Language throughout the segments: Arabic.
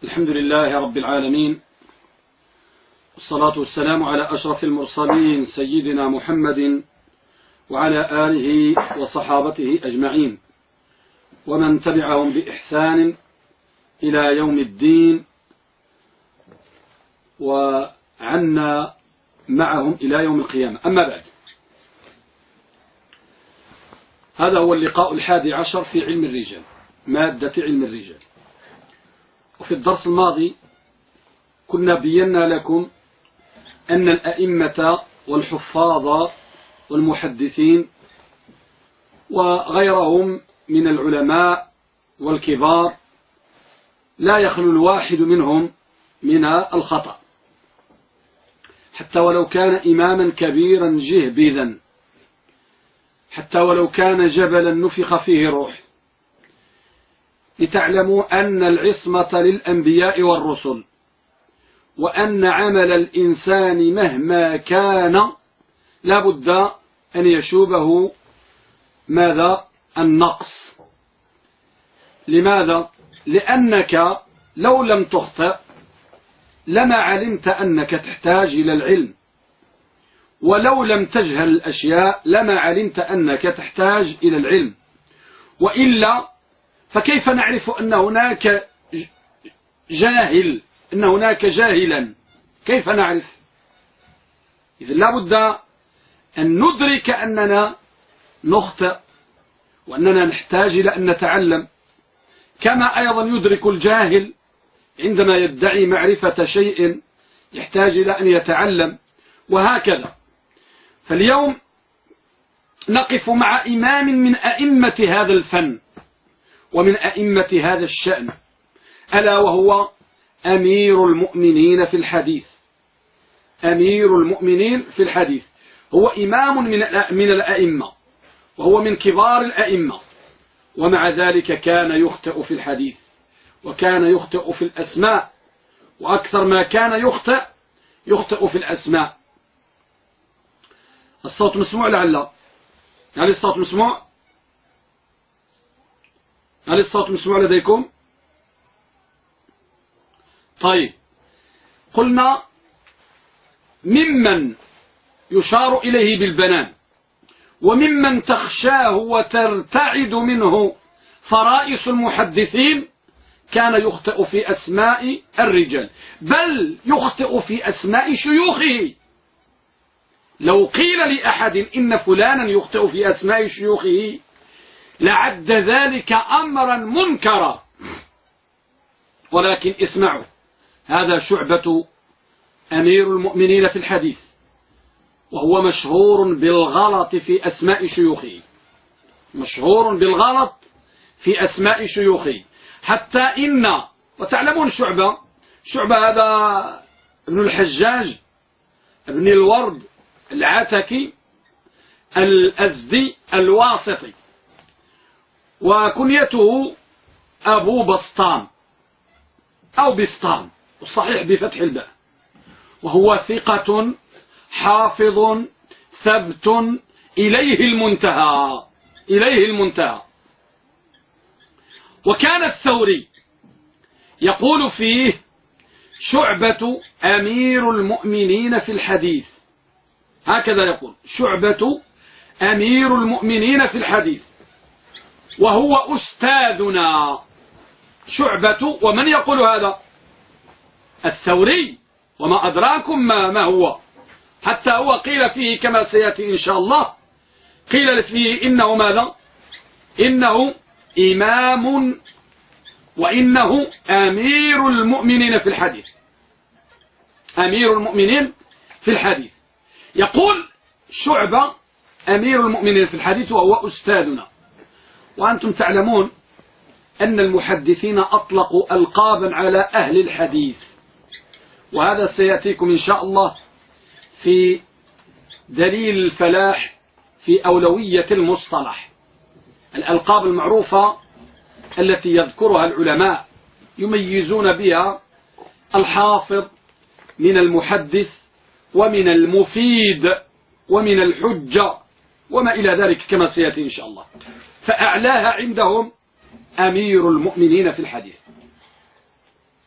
الحمد لله رب العالمين، والصلاة والسلام على أشرف المرسلين سيدنا محمد وعلى آله وصحابته أجمعين ومن تبعهم بإحسان إلى يوم الدين وعنا معهم إلى يوم القيامة. أما بعد، هذا هو اللقاء 11 في علم الرجال، مادة علم الرجال. وفي الدرس الماضي كنا بينا لكم أن الأئمة والحفاظ والمحدثين وغيرهم من العلماء والكبار لا يخلو الواحد منهم من الخطأ، حتى ولو كان إماما كبيرا جهبذا، حتى ولو كان جبلا نفخ فيه روح، لتعلموا أن العصمة للأنبياء والرسل، وأن عمل الإنسان مهما كان لا بد أن يشوبه ماذا؟ النقص. لماذا؟ لأنك لو لم تخطئ لما علمت أنك تحتاج إلى العلم، ولو لم تجهل الأشياء لما علمت أنك تحتاج إلى العلم، وإلا فكيف نعرف أن هناك جاهل، أن هناك جاهلا؟ كيف نعرف؟ إذن لا بد أن ندرك أننا نخطئ وأننا نحتاج إلى أن نتعلم، كما أيضا يدرك الجاهل عندما يدعي معرفة شيء يحتاج إلى أن يتعلم، وهكذا. فاليوم نقف مع إمام من أئمة هذا الفن ومن أئمة هذا الشأن، ألا وهو أمير المؤمنين في الحديث. أمير المؤمنين في الحديث هو إمام من الأئمة، وهو من كبار الأئمة، ومع ذلك كان يخطئ في الحديث، وكان يخطئ في الأسماء، وأكثر ما كان يخطئ في الأسماء. الصوت مسموع لعل؟ هل الصوت مسموع؟ هل الصوت مسموع لديكم؟ طيب، قلنا ممن يشار إليه بالبنان، وممن تخشاه وترتعد منه فرائس المحدثين، كان يخطئ في أسماء الرجال، بل يخطئ في أسماء شيوخه. لو قيل لأحد إن فلانا يخطئ في أسماء شيوخه لعد ذلك أمرا منكرا. ولكن اسمعوا، هذا شعبة أمير المؤمنين في الحديث، وهو مشهور بالغلط في أسماء شيوخه، مشهور بالغلط في أسماء شيوخه، حتى إن، وتعلمون شعبة هذا ابن الحجاج ابن الورد العتكي الأزدي الواسطي، وكنيته أبو بسطام أو بسطام، والصحيح بفتح الباء، وهو ثقة حافظ ثبت إليه المنتهى، إليه المنتهى. وكان الثوري يقول فيه شعبة أمير المؤمنين في الحديث، هكذا يقول: شعبة أمير المؤمنين في الحديث، وهو أستاذنا. شعبة، ومن يقول هذا؟ الثوري، وما أدراكم ما هو، حتى هو قيل فيه كما سيأتي إن شاء الله، قيل فيه إنه ماذا؟ إنه إمام، وإنه أمير المؤمنين في الحديث، أمير المؤمنين في الحديث. يقول شعبة أمير المؤمنين في الحديث وهو أستاذنا. وأنتم تعلمون أن المحدثين أطلقوا ألقابا على أهل الحديث، وهذا سيأتيكم إن شاء الله في دليل الفلاح في أولوية المصطلح. الألقاب المعروفة التي يذكرها العلماء يميزون بها الحافظ من المحدث ومن المفيد ومن الحجة وما إلى ذلك كما سيأتي إن شاء الله. فأعلاها عندهم أمير المؤمنين في الحديث.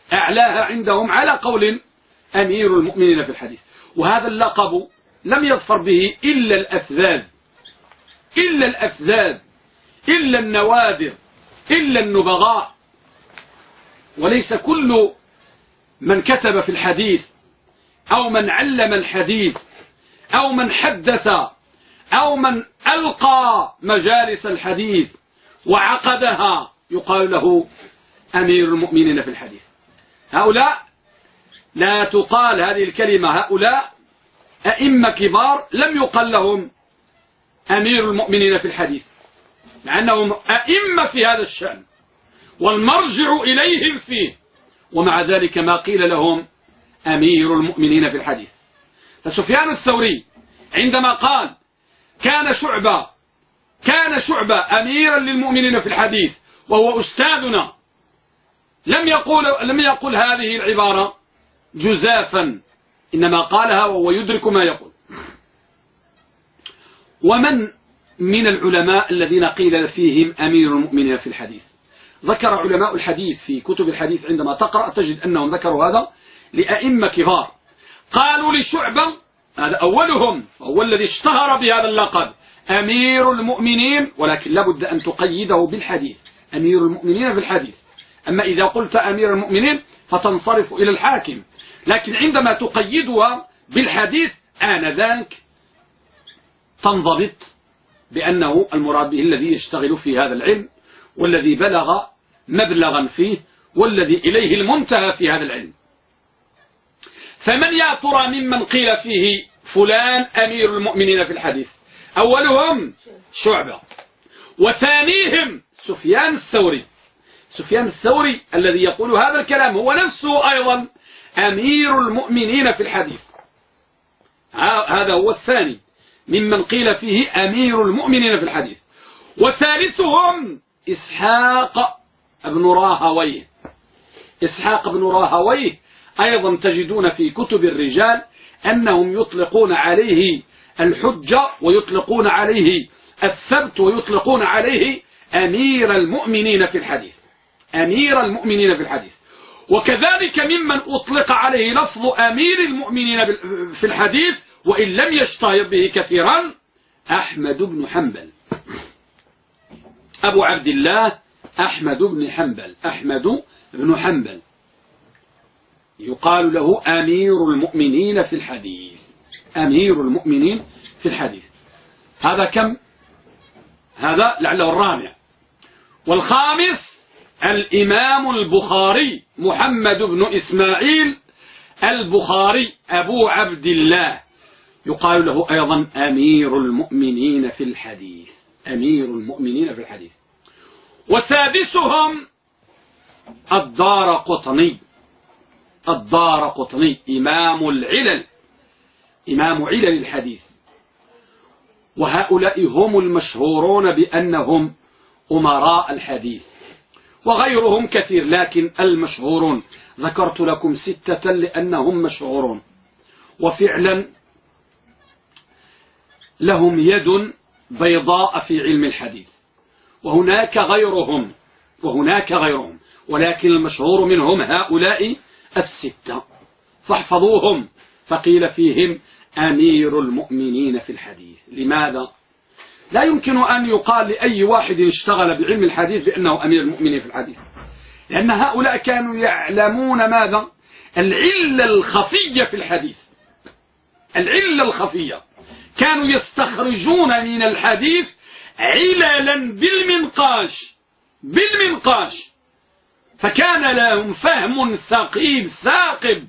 أعلاها عندهم على قول أمير المؤمنين في الحديث. وهذا اللقب لم يظفر به إلا الأفذاذ، إلا الأفذاذ، إلا النوادر، إلا النبغاء، وليس كل من كتب في الحديث أو من علم الحديث أو من حدث أو من ألقى مجالس الحديث وعقدها يقال له أمير المؤمنين في الحديث. هؤلاء لا تقال هذه الكلمة، هؤلاء أئمة كبار لم يقل لهم أمير المؤمنين في الحديث، مع أنهم أئمة في هذا الشأن والمرجع إليهم فيه، ومع ذلك ما قيل لهم أمير المؤمنين في الحديث. فسفيان الثوري عندما قال كان شعبة أميرا للمؤمنين في الحديث وهو أستاذنا، لم يقل هذه العبارة جزافا، إنما قالها وهو يدرك ما يقول. ومن من العلماء الذين قيل فيهم أمير المؤمنين في الحديث؟ ذكر علماء الحديث في كتب الحديث، عندما تقرأ تجد أنهم ذكروا هذا لأئمة كبار. قالوا لشعبة، هذا أولهم هو الذي اشتهر بهذا اللقب أمير المؤمنين، ولكن لابد أن تقيده بالحديث، أمير المؤمنين في الحديث. أما إذا قلت أمير المؤمنين فتنصرف إلى الحاكم، لكن عندما تقيدها بالحديث آنذاك تنضبط بأنه المراد به الذي يشتغل في هذا العلم، والذي بلغ مبلغا فيه، والذي إليه المنتهى في هذا العلم. فمن يا ترى ممن قيل فيه فلان أمير المؤمنين في الحديث؟ أولهم شعبة، وثانيهم سفيان الثوري. سفيان الثوري الذي يقول هذا الكلام هو نفسه أيضا أمير المؤمنين في الحديث، هذا هو الثاني ممن قيل فيه أمير المؤمنين في الحديث. وثالثهم إسحاق بن راهويه. إسحاق بن راهويه أيضا تجدون في كتب الرجال أنهم يطلقون عليه الحجة ويطلقون عليه الثبت ويطلقون عليه أمير المؤمنين في الحديث، أمير المؤمنين في الحديث. وكذلك ممن أطلق عليه لفظ أمير المؤمنين في الحديث وإن لم يشتهر به كثيرا أحمد بن حنبل، أبو عبد الله أحمد بن حنبل، أحمد بن حنبل يقال له أمير المؤمنين في الحديث، أمير المؤمنين في الحديث. هذا كم؟ هذا لعله الرابع. والخامس الإمام البخاري محمد بن إسماعيل البخاري أبو عبد الله، يقال له أيضا أمير المؤمنين في الحديث، أمير المؤمنين في الحديث. وسادسهم الدارقطني، الدارقطني إمام العلل، إمام علل الحديث. وهؤلاء هم المشهورون بأنهم أمراء الحديث، وغيرهم كثير، لكن المشهورون ذكرت لكم 6 لأنهم مشهورون وفعلا لهم يد بيضاء في علم الحديث. وهناك غيرهم ولكن المشهور منهم هؤلاء 6، فاحفظوهم. فقيل فيهم أمير المؤمنين في الحديث. لماذا؟ لا يمكن أن يقال لأي واحد اشتغل بعلم الحديث بأنه أمير المؤمنين في الحديث، لأن هؤلاء كانوا يعلمون ماذا؟ العلة الخفية في الحديث، العلة الخفية. كانوا يستخرجون من الحديث عللا بالمنقاش، فكان لهم فهم ثاقب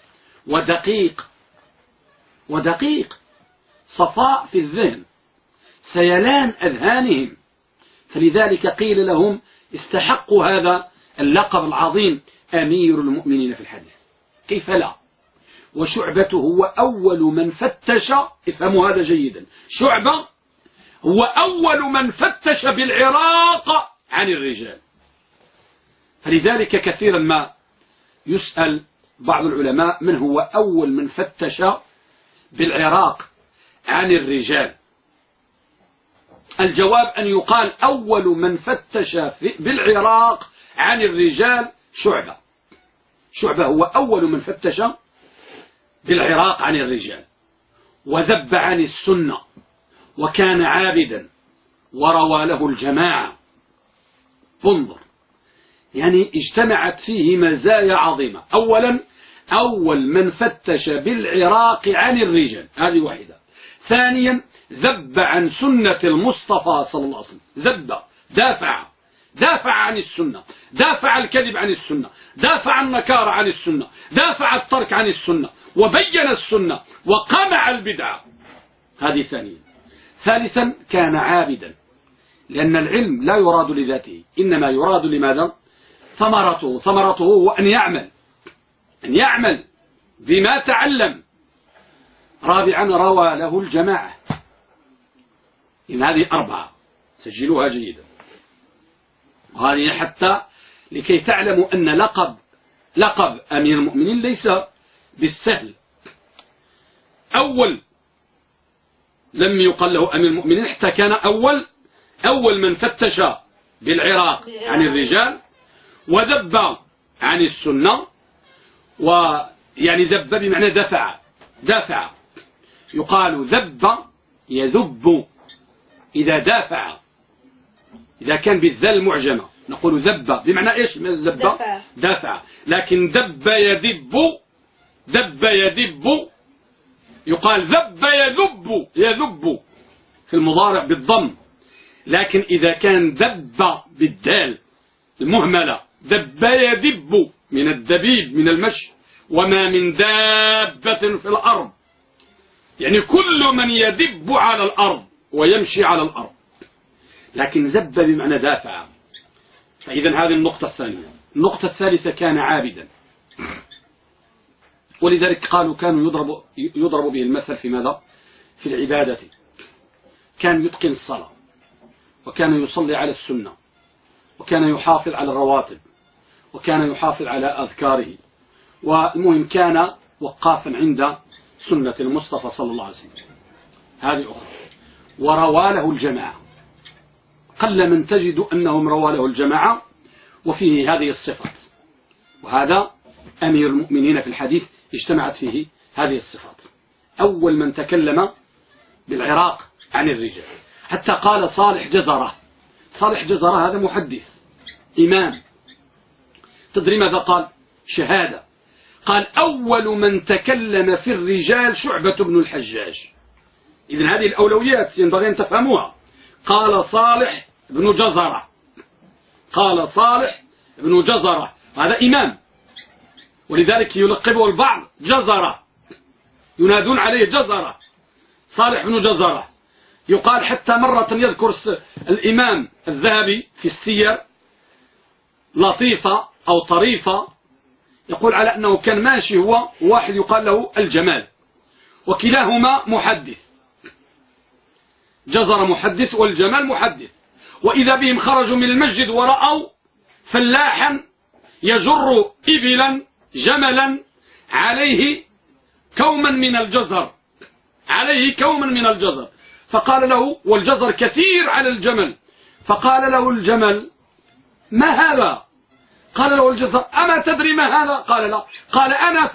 ودقيق، صفاء في الذهن، سيلان أذهانهم. فلذلك قيل لهم استحقوا هذا اللقب العظيم أمير المؤمنين في الحديث. كيف لا؟ وشعبة هو أول من فتش، افهموا هذا جيدا، شعبة هو أول من فتش بالعراق عن الرجال. فلذلك كثيرا ما يسأل بعض العلماء من هو أول من فتش بالعراق عن الرجال؟ الجواب أن يقال أول من فتش بالعراق عن الرجال شعبة هو أول من فتش بالعراق عن الرجال وذب عن السنة وكان عابدا وروى له الجماعة. انظر، يعني اجتمعت فيه مزايا عظيمة. أولا، أول من فتش بالعراق عن الرجال، هذه واحدة. ثانيا، ذب عن سنة المصطفى صلى الله عليه وسلم، ذب، دافع عن السنة، دافع الكذب عن السنة، دافع النكار عن السنة، دافع الترك عن السنة، وبين السنة وقمع البدعة. هذه ثانيا. ثالثا، كان عابدا، لأن العلم لا يراد لذاته، إنما يراد لماذا؟ ثمرته هو أن يعمل بما تعلم. رابعا، روى له الجماعة. إن هذه 4 سجلوها جيدا، وهذه حتى لكي تعلموا أن لقب أمير المؤمنين ليس بالسهل. أول لم يقل له أمير المؤمنين حتى كان أول من فتش بالعراق عن الرجال وذب عن السنة. ويعني ذب بمعنى دافع. يقال ذب يذب إذا دافع، إذا كان بالذال المعجمة نقول ذب بمعنى إيش؟ دافع. لكن دب يدب يقال ذب يذب في المضارع بالضم. لكن إذا كان دب بالدال المهملة، دب يدب من الدبيب من المشي، وما من دابة في الأرض، يعني كل من يدب على الأرض ويمشي على الأرض. لكن ذب بمعنى دافع. فإذا هذه النقطة الثانية. النقطة الثالثة، كان عابدا، ولذلك قالوا كانوا يضرب به المثل في ماذا؟ في العبادة. كان يتقن الصلاة، وكان يصلي على السنة، وكان يحافظ على الرواتب، وكان يحافظ على أذكاره، والمهم كان وقافا عند سنة المصطفى صلى الله عليه وسلم. هذه أخرى. وروى له الجماعة، قل من تجد أنهم روى له الجماعة وفيه هذه الصفات. وهذا أمير المؤمنين في الحديث اجتمعت فيه هذه الصفات. أول من تكلم بالعراق عن الرجال، حتى قال صالح جزرة هذا محدث إمام. تدري ماذا قال؟ شهادة. قال أول من تكلم في الرجال شعبة بن الحجاج. إذن هذه الأولويات ينبغي أن تفهموها. قال صالح بن جزرة، هذا إمام، ولذلك يلقبه البعض جزرة، ينادون عليه جزرة، صالح بن جزرة. يقال حتى مرة يذكر الإمام الذهبي في السير لطيفة أو طريفة، يقول على أنه كان ماشي هو واحد يقال له الجمال، وكلاهما محدث، جزر محدث والجمال محدث، وإذا بهم خرجوا من المسجد ورأوا فلاحا يجر إبلا جملا عليه كوما من الجزر، فقال له، والجزر كثير على الجمل، فقال له الجمل: ما هذا؟ قال له الجزر: أما تدري ما هذا؟ قال لا. قال: أنا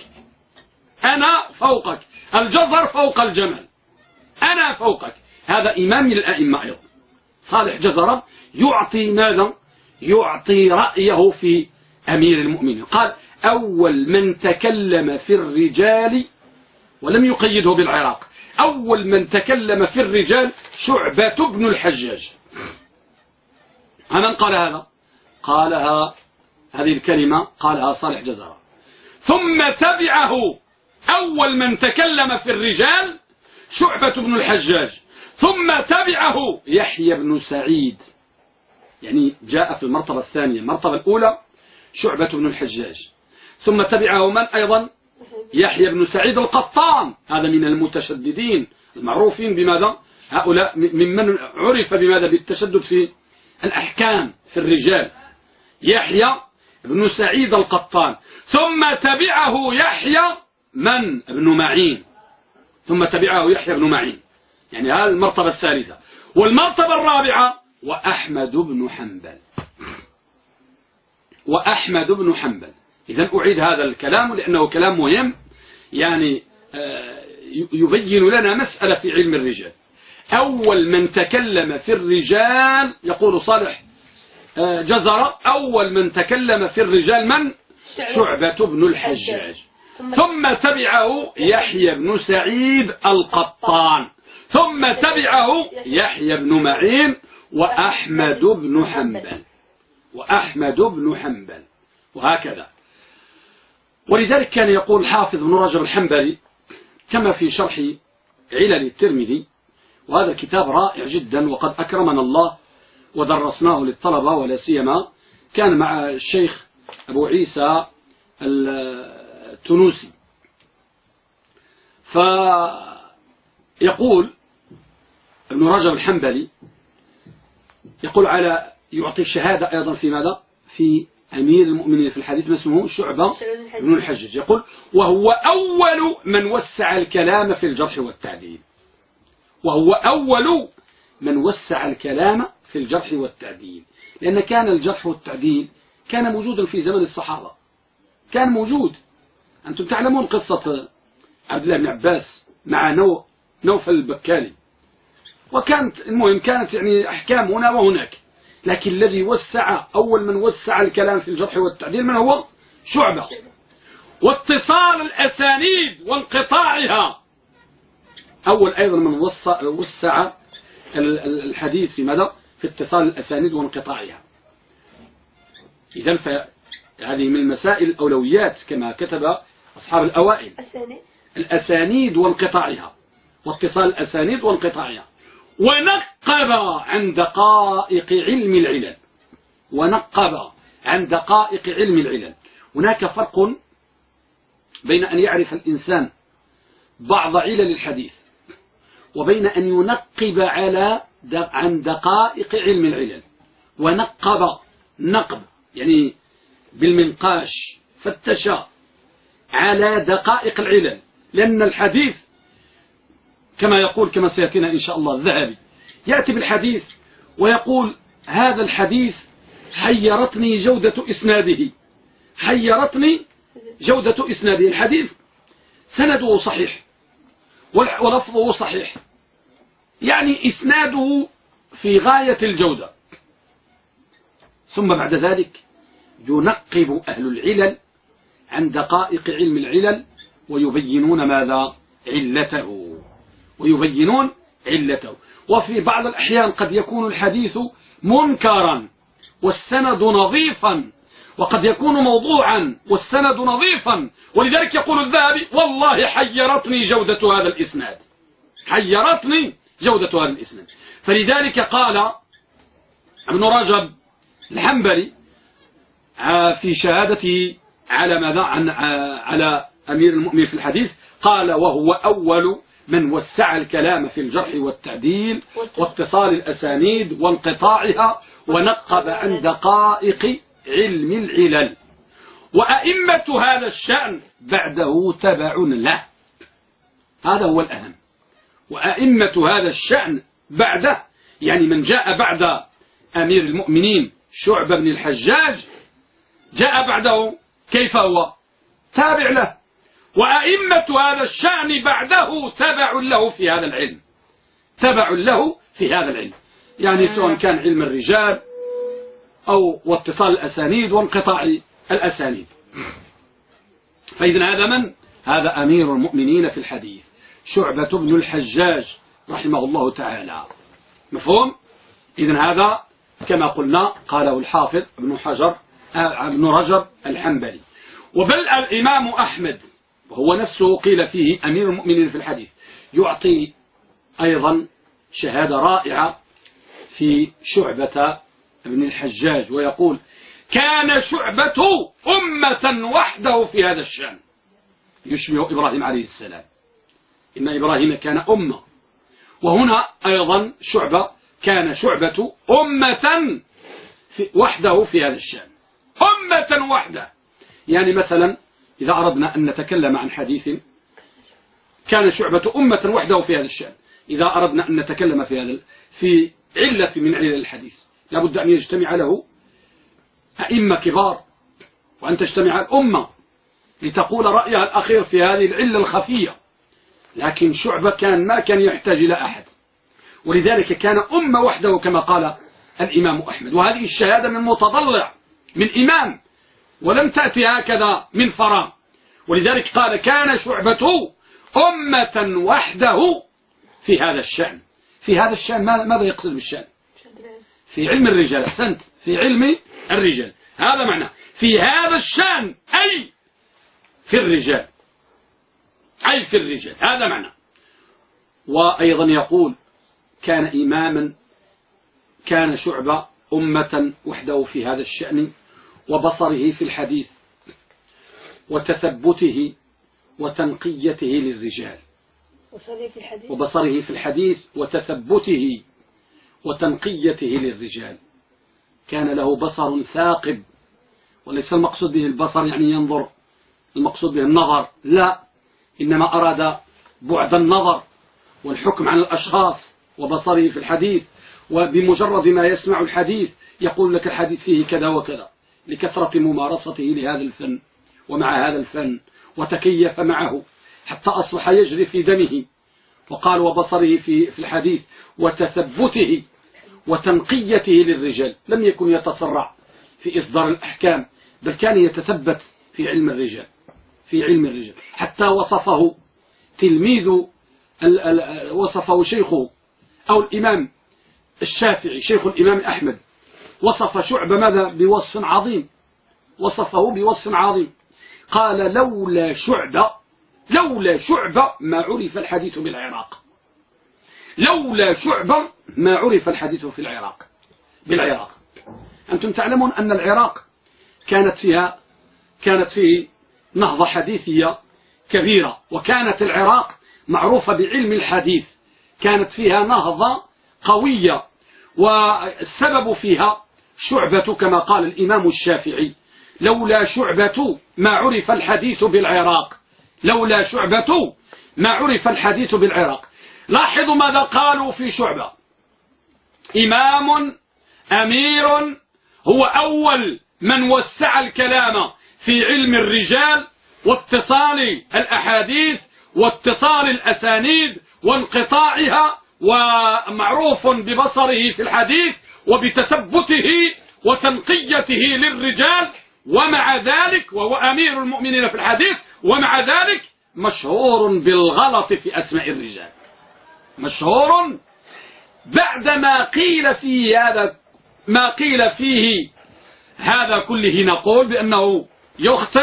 فوقك، الجزر فوق الجمل، أنا فوقك. هذا إمام من الأئمة أيضا، صالح جزرة، يعطي ماذا؟ يعطي رأيه في أمير المؤمنين. قال: أول من تكلم في الرجال، ولم يقيده بالعراق، أول من تكلم في الرجال شعبة بن الحجاج. من قال هذا؟ قالها هذه الكلمة قالها صالح جزرة. ثم تبعه أول من تكلم في الرجال شعبة بن الحجاج، ثم تبعه يحيى بن سعيد، يعني جاء في المرتبة الثانية. المرتبة الأولى شعبة بن الحجاج، ثم تبعه من أيضا؟ يحيى بن سعيد القطان، هذا من المتشددين المعروفين بماذا؟ هؤلاء ممن عرف بماذا؟ بالتشدد في الأحكام في الرجال. يحيى بن سعيد القطان، ثم تبعه يحيى بن معين، ثم تبعه يحيى بن معين، يعني هذه المرتبة الثالثة. والمرتبة الرابعة وأحمد بن حنبل، إذن أعيد هذا الكلام لأنه كلام مهم، يعني يبين لنا مسألة في علم الرجال. أول من تكلم في الرجال يقول صالح جزر، أول من تكلم في الرجال من؟ شعبة بن الحجاج، ثم تبعه يحيى بن سعيد القطان، ثم تبعه يحيى بن معين وأحمد بن حنبل، وهكذا. ولذلك كان يقول حافظ بن رجب الحنبلي كما في شرح علل الترمذي، وهذا الكتاب رائع جدا وقد أكرمنا الله ودرسناه للطلبة، ولا سيما كان مع الشيخ أبو عيسى التونسي. فيقول ابن رجب الحنبلي يقول يعطي الشهادة أيضا في ماذا؟ في أمير المؤمنين في الحديث، ما اسمه؟ شعبة بن الحجاج. يقول وهو أول من وسع الكلام في الجرح والتعديل، وهو أول من وسع الكلام في الجرح والتعديل، لأن كان الجرح والتعديل كان موجودا في زمن الصحابة، كان موجود. أنتم تعلمون قصة عبد الله بن عباس مع نوفل البكالي، وكانت المهم كانت يعني أحكام هنا وهناك، لكن الذي أول من وسع الكلام في الجرح والتعديل من هو؟ شعبة. واتصال الأسانيد وانقطاعها، أول أيضا من وسع الحديث في ماذا؟ في اتصال الأسانيد وانقطاعها. إذن فهذه من المسائل الأولويات كما كتب أصحاب الأوائل، الأسانيد وانقطاعها، واتصال الأسانيد وانقطاعها. ونقب عن دقائق علم العلل، هناك فرق بين أن يعرف الإنسان بعض علل الحديث وبين أن ينقب عن دقائق علم العلل. نقب يعني بالمنقاش، فتش على دقائق العلل، لأن الحديث كما سيأتينا إن شاء الله الذهبي يأتي بالحديث ويقول هذا الحديث حيرتني جودة إسناده، الحديث سنده صحيح ولفظه صحيح، يعني إسناده في غاية الجودة. ثم بعد ذلك ينقب أهل العلل عن دقائق علم العلل ويبينون ماذا؟ علته. وفي بعض الأحيان قد يكون الحديث منكرا والسند نظيفا، وقد يكون موضوعا والسند نظيفا، ولذلك يقول الذهبي والله حيرتني جودة هذا الإسناد. فلذلك قال ابن رجب الحنبلي في شهادته على ماذا؟ على أمير المؤمنين في الحديث، قال وهو أول من وسع الكلام في الجرح والتعديل واتصال الأسانيد وانقطاعها، ونقب عن دقائق علم العلل. وأئمة هذا الشأن بعده تبع له، هذا هو الأهم. وأئمة هذا الشأن بعده، يعني من جاء بعد أمير المؤمنين شعبة بن الحجاج جاء بعده كيف هو؟ تابع له. وأئمة هذا الشأن بعده تبع له في هذا العلم، يعني سواء كان علم الرجال أو واتصال الأسانيد وانقطاع الأسانيد. فإذن هذا من؟ هذا أمير المؤمنين في الحديث شعبة بن الحجاج رحمه الله تعالى. مفهوم؟ إذن هذا كما قلنا قاله الحافظ ابن رجب الحنبلي. وبل الإمام أحمد وهو نفسه قيل فيه أمير المؤمنين في الحديث يعطي أيضا شهادة رائعة في شعبة بن الحجاج، ويقول كان شعبة أمة وحده في هذا الشأن، يشبه إبراهيم عليه السلام، إن إبراهيم كان أمة، وهنا أيضا كان شعبة أمة وحده في هذا الشأن، أمة وحده. يعني مثلا إذا أردنا أن نتكلم عن حديث كان شعبة أمة وحده في هذا الشأن، إذا أردنا أن نتكلم في علة من علل الحديث لابد أن يجتمع له أئمة كبار وأن تجتمع الأمة لتقول رأيها الأخير في هذه العلة الخفية. لكن شعبة ما كان يحتاج إلى أحد، ولذلك كان أمة وحده كما قال الإمام أحمد. وهذه الشهادة من متضلع، من إمام، ولم تأتي هكذا من فراغ. ولذلك قال كان شعبة أمة وحده في هذا الشأن. في هذا الشأن ماذا يقصد بالشأن؟ في علم الرجال. أحسنت، في علم الرجال، هذا معنى في هذا الشأن، أي في الرجال، أي في الرجال، هذا معنى. وأيضا يقول كان إماما، كان شعبة أمة وحده في هذا الشأن، وبصره في الحديث وتثبته وتنقيته للرجال. وبصره في الحديث وتثبته وتنقيته للرجال. كان له بصر ثاقب، وليس المقصود به البصر يعني ينظر، المقصود به النظر، لا، إنما أراد بعد النظر والحكم عن الأشخاص. وبصره في الحديث، وبمجرد ما يسمع الحديث يقول لك الحديث فيه كذا وكذا، لكثرة ممارسته لهذا الفن ومع هذا الفن، وتكيف معه حتى أصبح يجري في دمه. وقال وبصره في الحديث وتثبته وتنقيته للرجال. لم يكن يتسرع في إصدار الأحكام، بل كان يتثبت في علم الرجال، في علم الرجال، حتى وصفه تلميذ وصفه شيخه أو الإمام الشافعي، شيخ الإمام أحمد، وصف شعبة ماذا؟ بوصف عظيم، وصفه بوصف عظيم. قال لولا شعبة ما عرف الحديث بالعراق. لولا شعبة ما عرف الحديث في بالعراق. أنتم تعلمون أن العراق كانت فيه نهضة حديثية كبيرة، وكانت العراق معروفة بعلم الحديث، كانت فيها نهضة قوية، والسبب فيها شعبة كما قال الإمام الشافعي لولا شعبة ما عرف الحديث بالعراق. لولا شعبة ما عرف الحديث بالعراق. لاحظوا ماذا قالوا في شعبة: إمام أمير، هو أول من وسع الكلام في علم الرجال واتصال الأحاديث واتصال الأسانيد وانقطاعها، ومعروف ببصره في الحديث وبتثبته وتنقيته للرجال، ومع ذلك وهو أمير المؤمنين في الحديث، ومع ذلك مشهور بالغلط في أسماء الرجال. مشهور بعدما قيل فيه هذا ما قيل فيه هذا كله، نقول بأنه يخطئ.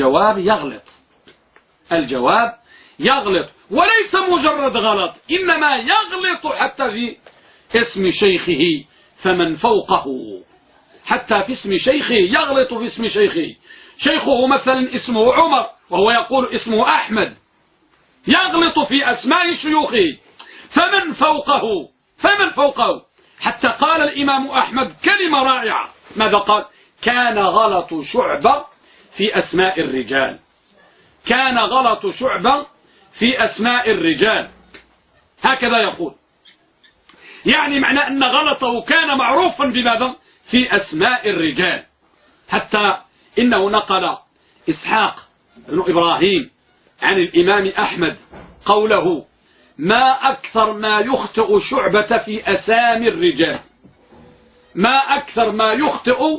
الجواب يغلط، وليس مجرد غلط، إنما يغلط حتى في اسم شيخه فمن فوقه. حتى في اسم شيخه يغلط، في اسم شيخه. شيخه مثلا اسمه عمر وهو يقول اسمه أحمد، يغلط في أسماء شيوخه. فمن فوقه حتى قال الإمام أحمد كلمة رائعة، ماذا قال؟ كان غلط شعبة في أسماء الرجال. كان غلط شعبة في أسماء الرجال، هكذا يقول. يعني معنى أن غلطه كان معروفا بماذا؟ في أسماء الرجال. حتى إنه نقل إسحاق بن إبراهيم عن الإمام أحمد قوله: ما أكثر ما يخطئ شعبة في أسامي الرجال. ما أكثر ما يخطئ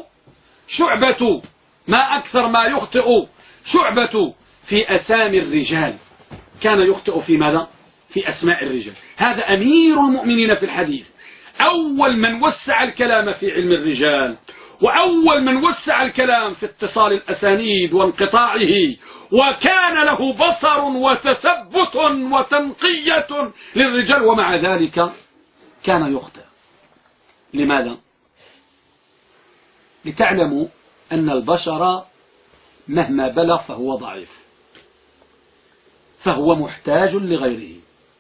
شعبة في أسامي الرجال. كان يخطئ في ماذا؟ في أسماء الرجال. هذا أمير المؤمنين في الحديث، أول من وسع الكلام في علم الرجال، وأول من وسع الكلام في اتصال الأسانيد وانقطاعه، وكان له بصر وتثبت وتنقية للرجال، ومع ذلك كان يخطئ. لماذا؟ لتعلموا أن البشر مهما بلغ فهو ضعيف، فهو محتاج لغيره.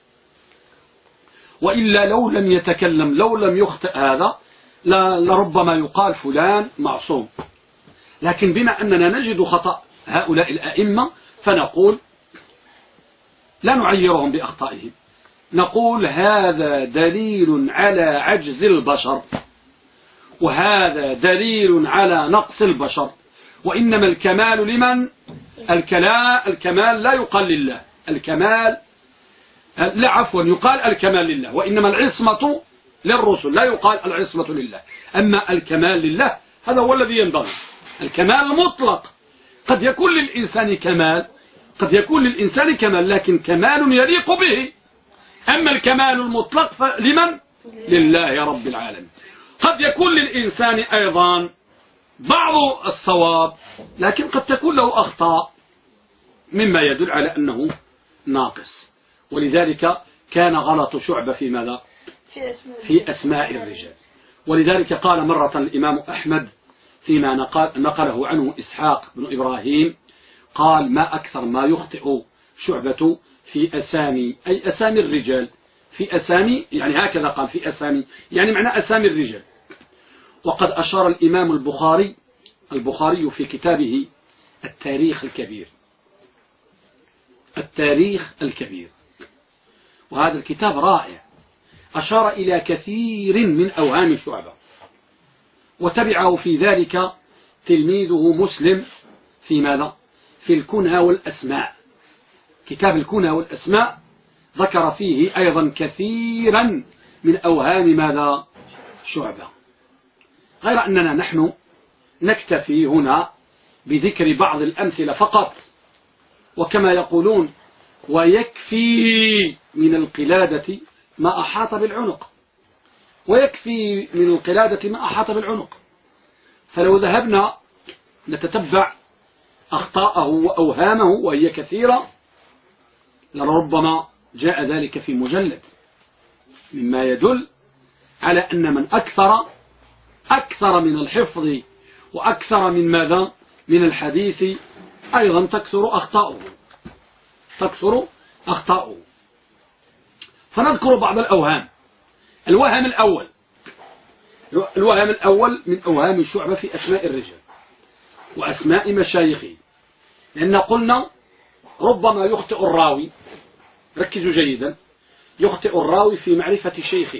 وإلا لو لم يتكلم، لو لم يخطئ هذا، لربما يقال فلان معصوم. لكن بما أننا نجد خطأ هؤلاء الأئمة فنقول لا نعيرهم بأخطائهم، نقول هذا دليل على عجز البشر، وهذا دليل على نقص البشر، وإنما الكمال لمن؟ الكمال لا يقال لله، الكمال لا عفوا يقال الكمال لله، وإنما العصمة للرسل، لا يقال العصمة لله. أما الكمال لله هذا هو الذي ينبغي، الكمال المطلق. قد يكون للإنسان كمال، قد يكون للإنسان كمال، لكن كمال يليق به. أما الكمال المطلق فلمن؟ لله يا رب العالمين. قد يكون للإنسان أيضا بعض الصواب، لكن قد تكون له أخطاء مما يدل على أنه ناقص. ولذلك كان غلط شعبة في ماذا؟ في أسماء الرجال. ولذلك قال مرة الإمام أحمد فيما نقله عنه إسحاق بن إبراهيم، قال: ما أكثر ما يخطئ شعبة في أسامي، أي أسامي الرجال، في أسامي، يعني هكذا قال، في أسامي يعني معنى أسامي الرجال. وقد أشار الإمام البخاري في كتابه التاريخ الكبير، التاريخ الكبير، وهذا الكتاب رائع، أشار إلى كثير من أوهام شعبة، وتبعه في ذلك تلميذه مسلم في ماذا؟ في الكنى والأسماء. كتاب الكنى والأسماء ذكر فيه أيضا كثيرا من أوهام ماذا؟ شعبة. غير أننا نحن نكتفي هنا بذكر بعض الأمثلة فقط، وكما يقولون: ويكفي من القلادة ما أحاط بالعنق، ويكفي من القلادة ما أحاط بالعنق. فلو ذهبنا نتتبع أخطاءه وأوهامه وهي كثيرة لربما جاء ذلك في مجلد، مما يدل على أن من أكثر من الحفظ وأكثر من ماذا؟ من الحديث أيضا تكثر أخطاؤه. فنذكر بعض الأوهام. الوهم الأول من أوهام شعبة في أسماء الرجال وأسماء مشايخه، لأن قلنا ربما يخطئ الراوي، ركزوا جيدا، يخطئ الراوي في معرفة شيخه،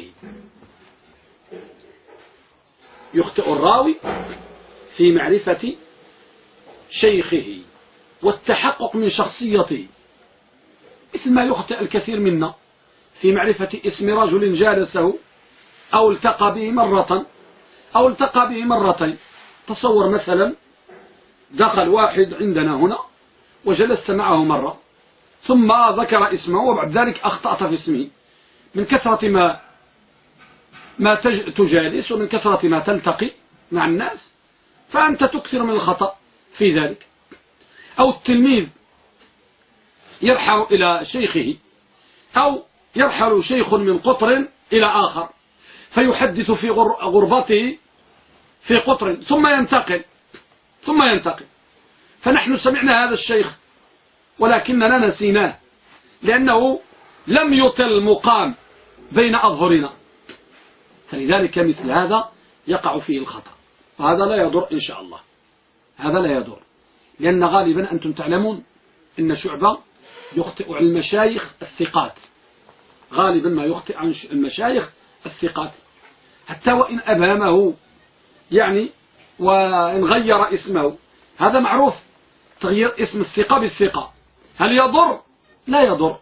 يخطئ الراوي في معرفة شيخه والتحقق من شخصيته، مثل ما يخطئ الكثير منا في معرفة اسم رجل جالسه أو التقى به مرة أو التقى به مرتين. تصور مثلا دخل واحد عندنا هنا وجلست معه مرة، ثم ذكر اسمه وبعد ذلك أخطأت في اسمه، من كثرة ما تجالس ومن كثرة ما تلتقي مع الناس، فأنت تكثر من الخطأ في ذلك. أو التلميذ يرحل إلى شيخه، أو يرحل شيخ من قطر إلى آخر فيحدث في غربته في قطر ثم ينتقل، فنحن سمعنا هذا الشيخ ولكننا نسيناه لأنه لم يطل مقام بين أظهرنا، فلذلك مثل هذا يقع فيه الخطأ، وهذا لا يضر إن شاء الله، هذا لا يضر، لأن غالبا أنتم تعلمون إن شعبة يخطئ عن المشايخ الثقات، غالبا ما يخطئ عن المشايخ الثقات، حتى وإن أبهمه يعني وإن غير اسمه، هذا معروف، تغيير اسم الثقة بالثقة هل يضر؟ لا يضر،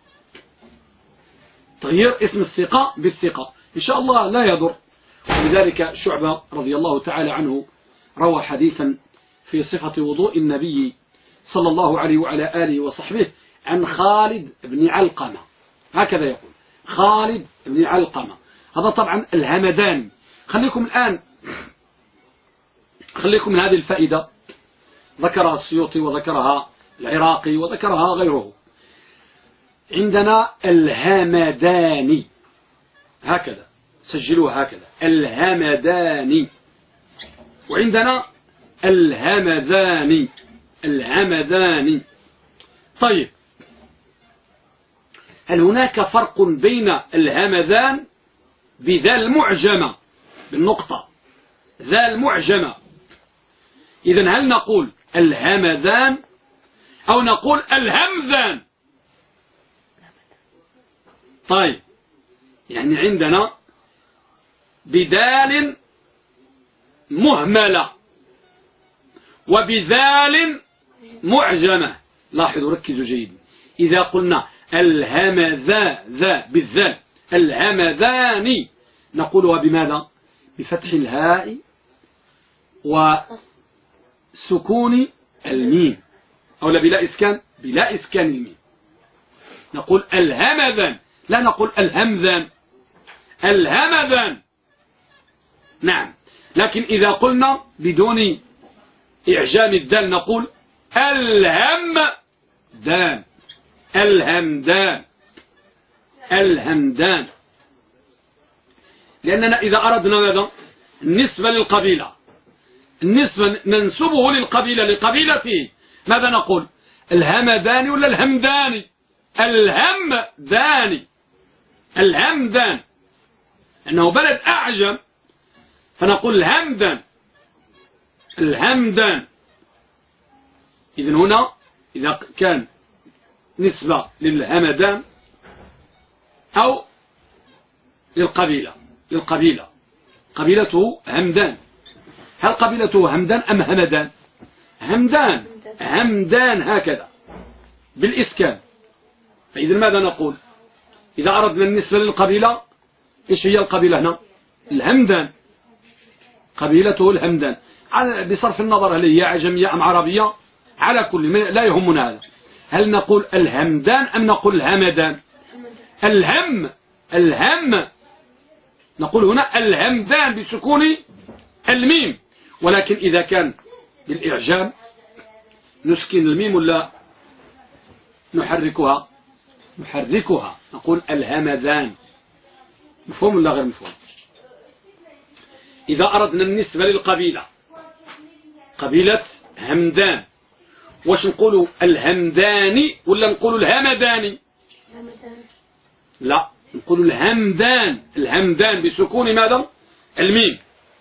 تغيير اسم الثقة بالثقة إن شاء الله لا يضر. ولذلك شعبة رضي الله تعالى عنه روى حديثا في صفة وضوء النبي صلى الله عليه وعلى آله وصحبه عن خالد بن علقمة، هكذا يقول خالد بن علقمة، هذا طبعا الهمداني. خليكم الآن، خليكم من هذه الفائدة، ذكرها السيوطي وذكرها العراقي وذكرها غيره. عندنا الهمداني، هكذا سجلوها هكذا، الهمداني، وعندنا الهمداني. طيب، هل هناك فرق بين الهمدان بذا المعجمة بالنقطة ذا المعجمة؟ إذن هل نقول الهمدان أو نقول الهمذان؟ طيب، يعني عندنا بدال مهملة وبذال معجمة. لاحظوا ركزوا جيدا، إذا قلنا الهمذا ذا بالذال الهمذان نقولها بماذا؟ بفتح الهاء وسكون الميم، أو لا بلا إسكان، بلا إسكان الميم، نقول الهمذان، لا نقول الهمذان، الهمذان. نعم، لكن إذا قلنا بدون إعجام الدال نقول الهمدان، الهمدان، الهمدان. لأننا إذا أردنا ماذا؟ النسبة للقبيلة، النسبة ننسبه للقبيلة لقبيلته، ماذا نقول؟ الهمدان ولا الهمداني؟ الهمداني، الهمدان، أنه بلد أعجم فنقول الهمدان، الهمدان. إذن هنا إذا كان نسبة للهمدان أو للقبيلة، للقبيلة قبيلته همدان، هل قبيلته همدان أم همدان؟ همدان، همدان هكذا بالإسكان. فإذا ماذا نقول؟ إذا أردنا النسبة للقبيلة، إيش هي القبيلة هنا؟ الهمدان، قبيلته الهمدان، بصرف النظر هل هي عجمية أم عربية، على كل لا يهمنا هذا. هل نقول الهمدان أم نقول الهمدان؟ الهم، الهم، نقول هنا الهمدان بسكون الميم، ولكن إذا كان بالإعجام نسكن الميم ولا نحركها؟ نحركها، نقول الهمدان. مفهوم ولا غير مفهوم؟ إذا أردنا النسبة للقبيلة، قبيلة همدان، واش نقولوا؟ الهمداني ولا نقولوا الهمداني؟ لا، نقولوا الهمدان، الهمدان بسكون ماذا؟ الميم.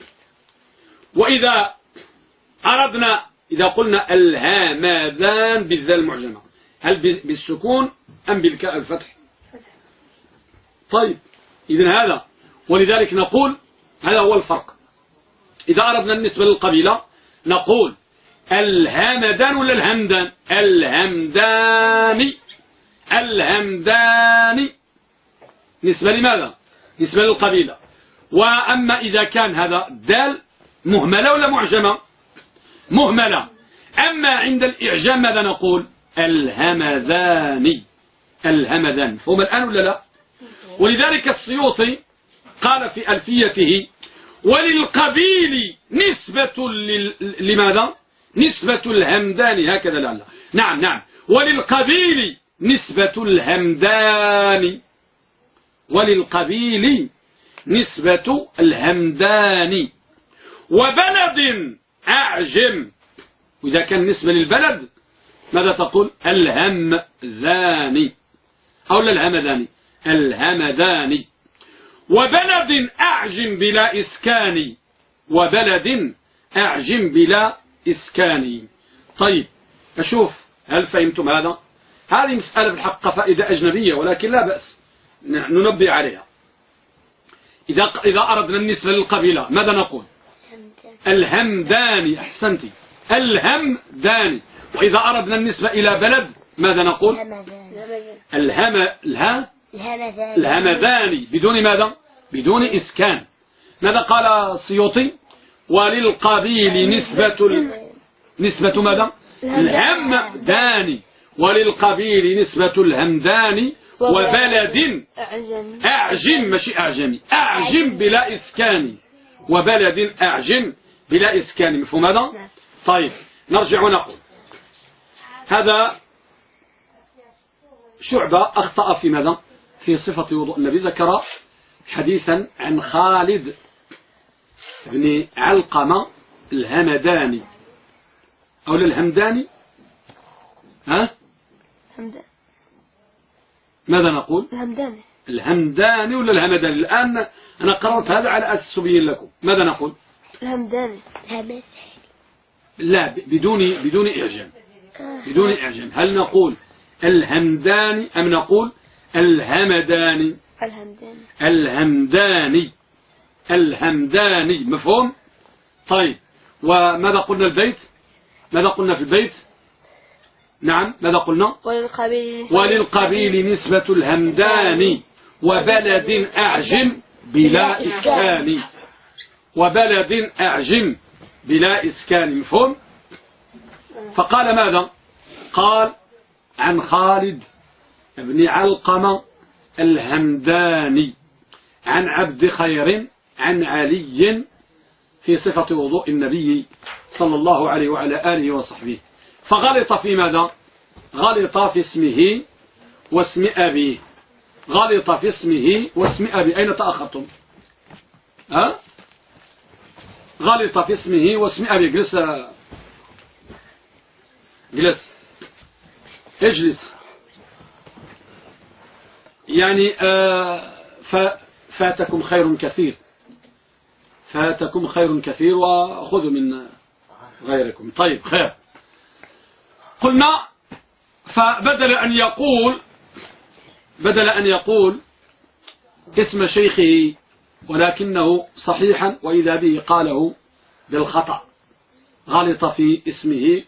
وإذا أردنا، إذا قلنا الهمدان بالذال المعجمة، هل بالسكون أم بالكاء الفتح؟ طيب، إذن هذا، ولذلك نقول هذا هو الفرق. إذا أردنا النسبة للقبيلة نقول الهمدان ولا الهمدان؟ الهمداني، الهمداني، نسبة لماذا؟ نسبة للقبيلة. وأما إذا كان هذا الدال مهملة ولا معجمة؟ مهملة. أما عند الإعجام ماذا نقول؟ الهمذاني، الهمذان. فهم الآن ولا لا؟ ولذلك السيوطي قال في ألفيته: وللقبيل نسبة لماذا؟ نسبة الهمدان، هكذا لا. نعم نعم، وللقبيل نسبة الهمدان، وللقبيل نسبة الهمدان. وبلد أعجم، وإذا كان نسبة للبلد ماذا تقول؟ الهمذاني، أو لا الهمداني؟ الهمداني. وبلد أعجم بلا إسكان، وبلد أعجم بلا إسكان. طيب، أشوف هل فهمتم هذا؟ هذه مسألة بالحق فائدة أجنبية، ولكن لا بأس ننبه عليها. إذا أردنا النسبة للقبيلة ماذا نقول؟ الهمداني، أحسنتي، الهمداني. وإذا أردنا النسبة إلى بلد ماذا نقول؟ الهمذاني، بدون ماذا؟ بدون إسكان. ماذا قال السيوطي؟ وللقبيل نسبة ماذا؟ الهمداني، وللقبيل نسبة الهمداني. وبلد أعجم، ماشي أعجمي، أعجم بلا إسكان، وبلد أعجم بلا إسكان. مفهوم هذا؟ طيب، نرجع ونقول هذا شعبة أخطأ في ماذا؟ في صفة وضوء النبي. ذكر حديثا عن خالد بن علقمة الهمداني، أو الهمداني، ها؟ ماذا نقول؟ الهمداني، الهمداني ولا الهمداني؟ الآن أنا قررت هذا على أساس أبين لكم. ماذا نقول؟ الهمداني. لا، بدون إعجام، بدون إعجام. هل نقول الهمداني أم نقول الهمداني؟ الهمداني، الهمداني، الهمداني. مفهوم؟ طيب، وماذا قلنا البيت؟ ماذا قلنا في البيت؟ نعم ماذا قلنا؟ وللقبيل نسبة الهمدان وبلد أعجم بلا إسكان. وبلد أعجم بلا إسكان، مفهوم؟ فقال ماذا؟ قال عن خالد بن علقمة الهمداني عن عبد خير عن علي في صفة وضوء النبي صلى الله عليه وعلى آله وصحبه. فغلط في ماذا؟ غلط في اسمه واسم أبيه. غلط في اسمه واسم أبيه. أين تأخرتم؟ ها؟ غلط في اسمه واسم أبيه. جلس جلس اجلس. يعني فاتكم خير كثير، فاتكم خير كثير وخذوا من غيركم. طيب خير. قلنا فبدل أن يقول اسم شيخه ولكنه صحيحا وإذا به قاله بالخطأ. غلط في اسمه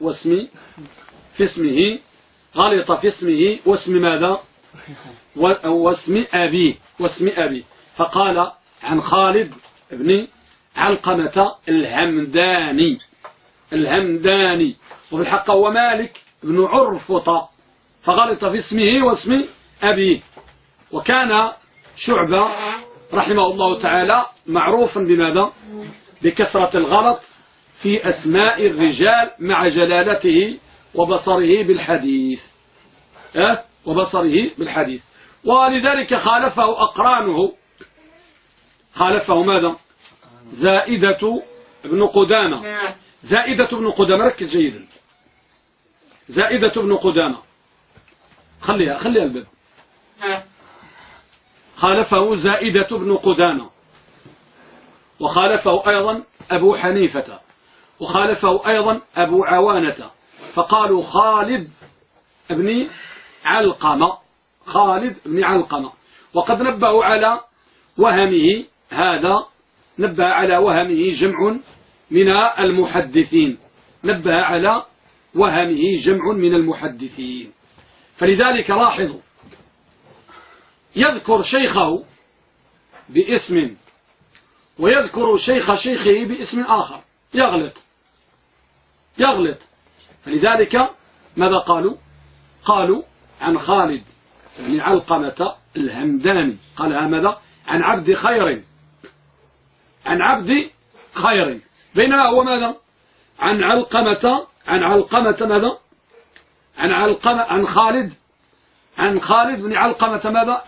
غلط في اسمه واسم ماذا؟ واسم أبيه. فقال عن خالد بن علقمة الهمداني وفي الحق هو مالك بن عرفطة. فغلط في اسمه واسم أبيه. وكان شعبة رحمه الله تعالى معروفا بماذا؟ بكثرة الغلط في أسماء الرجال مع جلالته وبصره بالحديث. ولذلك خالفه أقرانه. خالفه ماذا؟ زائدة بن قدامة. ركز جيدا. زائدة بن قدامة. خليها الباب. خالفه زائدة بن قدامة، وخالفه أيضا أبو حنيفة، وخالفه أيضا أبو عوانة. فقالوا خالد بن علقمة. وقد نبهوا على وهمه هذا. نبه على وهمه جمع من المحدثين. فلذلك لاحظوا يذكر شيخه باسم ويذكر شيخه باسم آخر. يغلط. فلذلك ماذا قالوا عن خالد بن علقمة الهمداني. قالها ماذا؟ عن عبد خير. بينما هو ماذا؟ عن علقمة ماذا؟ عن خالد بن علقمة ماذا؟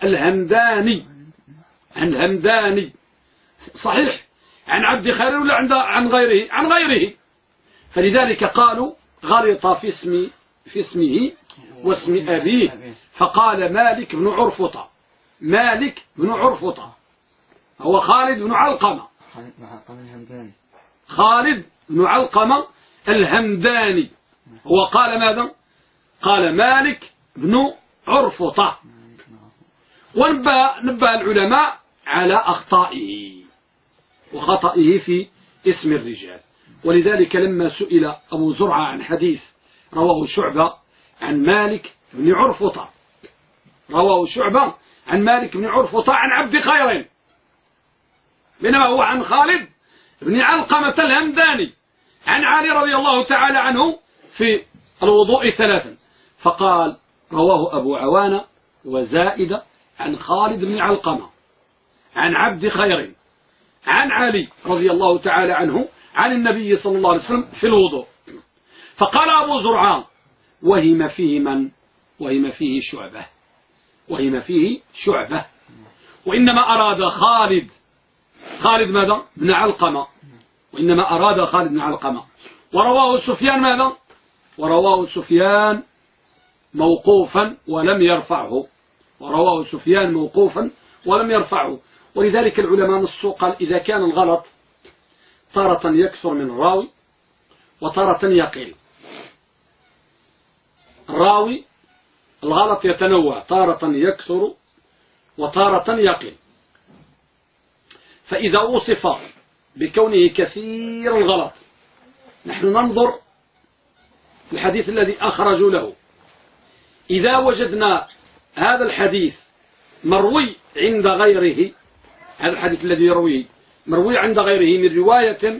الهمداني. صحيح. عن عبد خير ولا عن غيره؟ عن غيره. فلذلك قالوا غلط في اسمه واسم أبيه. فقال مالك بن عرفطة هو خالد بن علقمة. خالد بن علقمة الهمداني. وقال ماذا؟ قال مالك بن عرفطة. ونبه العلماء على أخطائه وخطئه في اسم الرجال. ولذلك لما سئل أبو زرعة عن حديث رواه شعبة عن مالك بن عرفطة، عن عبد خير، بينما هو عن خالد بن علقمة الهمداني عن علي رضي الله تعالى عنه في الوضوء 3. فقال رواه أبو عوانة وزائدة عن خالد بن علقمة عن عبد خير عن علي رضي الله تعالى عنه عن النبي صلى الله عليه وسلم في الوضوء. فقال أبو زرعان وهم فيه شعبة. وإنما أراد خالد ماذا؟ بن علقمة. ورواه سفيان ماذا؟ ورواه سفيان موقوفا ولم يرفعه. ولذلك العلماء نصوا قال إذا كان الغلط تارة يكثر من الراوي وتارة يقل. الراوي الغلط يتنوع، تارة يكثر وتارة يقل. فإذا وصف بكونه كثير الغلط نحن ننظر الحديث الذي أخرجوا له، إذا وجدنا هذا الحديث مروي عند غيره، هذا الحديث الذي يرويه مروي عند غيره من رواية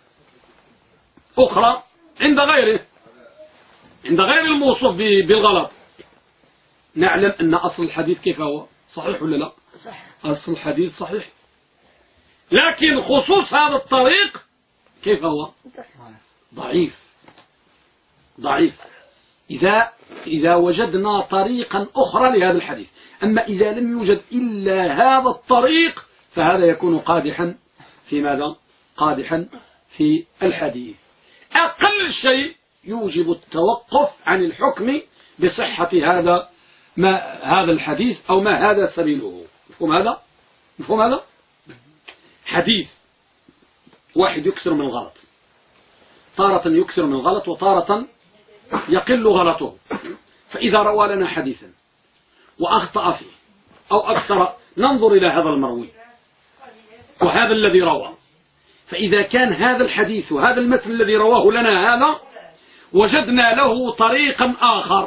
أخرى عند غيره، عند غير الموصوف بالغلط، نعلم أن أصل الحديث كيف هو؟ صحيح ولا لا؟ صح. أصل الحديث صحيح، لكن خصوص هذا الطريق كيف هو؟ ضعيف. ضعيف إذا وجدنا طريقا أخرى لهذا الحديث. أما إذا لم يوجد إلا هذا الطريق فهذا يكون قادحا في ماذا؟ قادحا في الحديث. أقل شيء يوجب التوقف عن الحكم بصحة هذا الحديث أو ما هذا سبيله. مفهوم هذا؟ مفهوم هذا؟ حديث واحد يكثر من الغلط، تارة يكثر من الغلط وتارة يقل غلطه، فإذا روى لنا حديثا وأخطأ فيه أو أكثر ننظر إلى هذا المروي وهذا الذي روى، فإذا كان هذا الحديث وهذا المثل الذي رواه لنا هذا وجدنا له طريقا آخر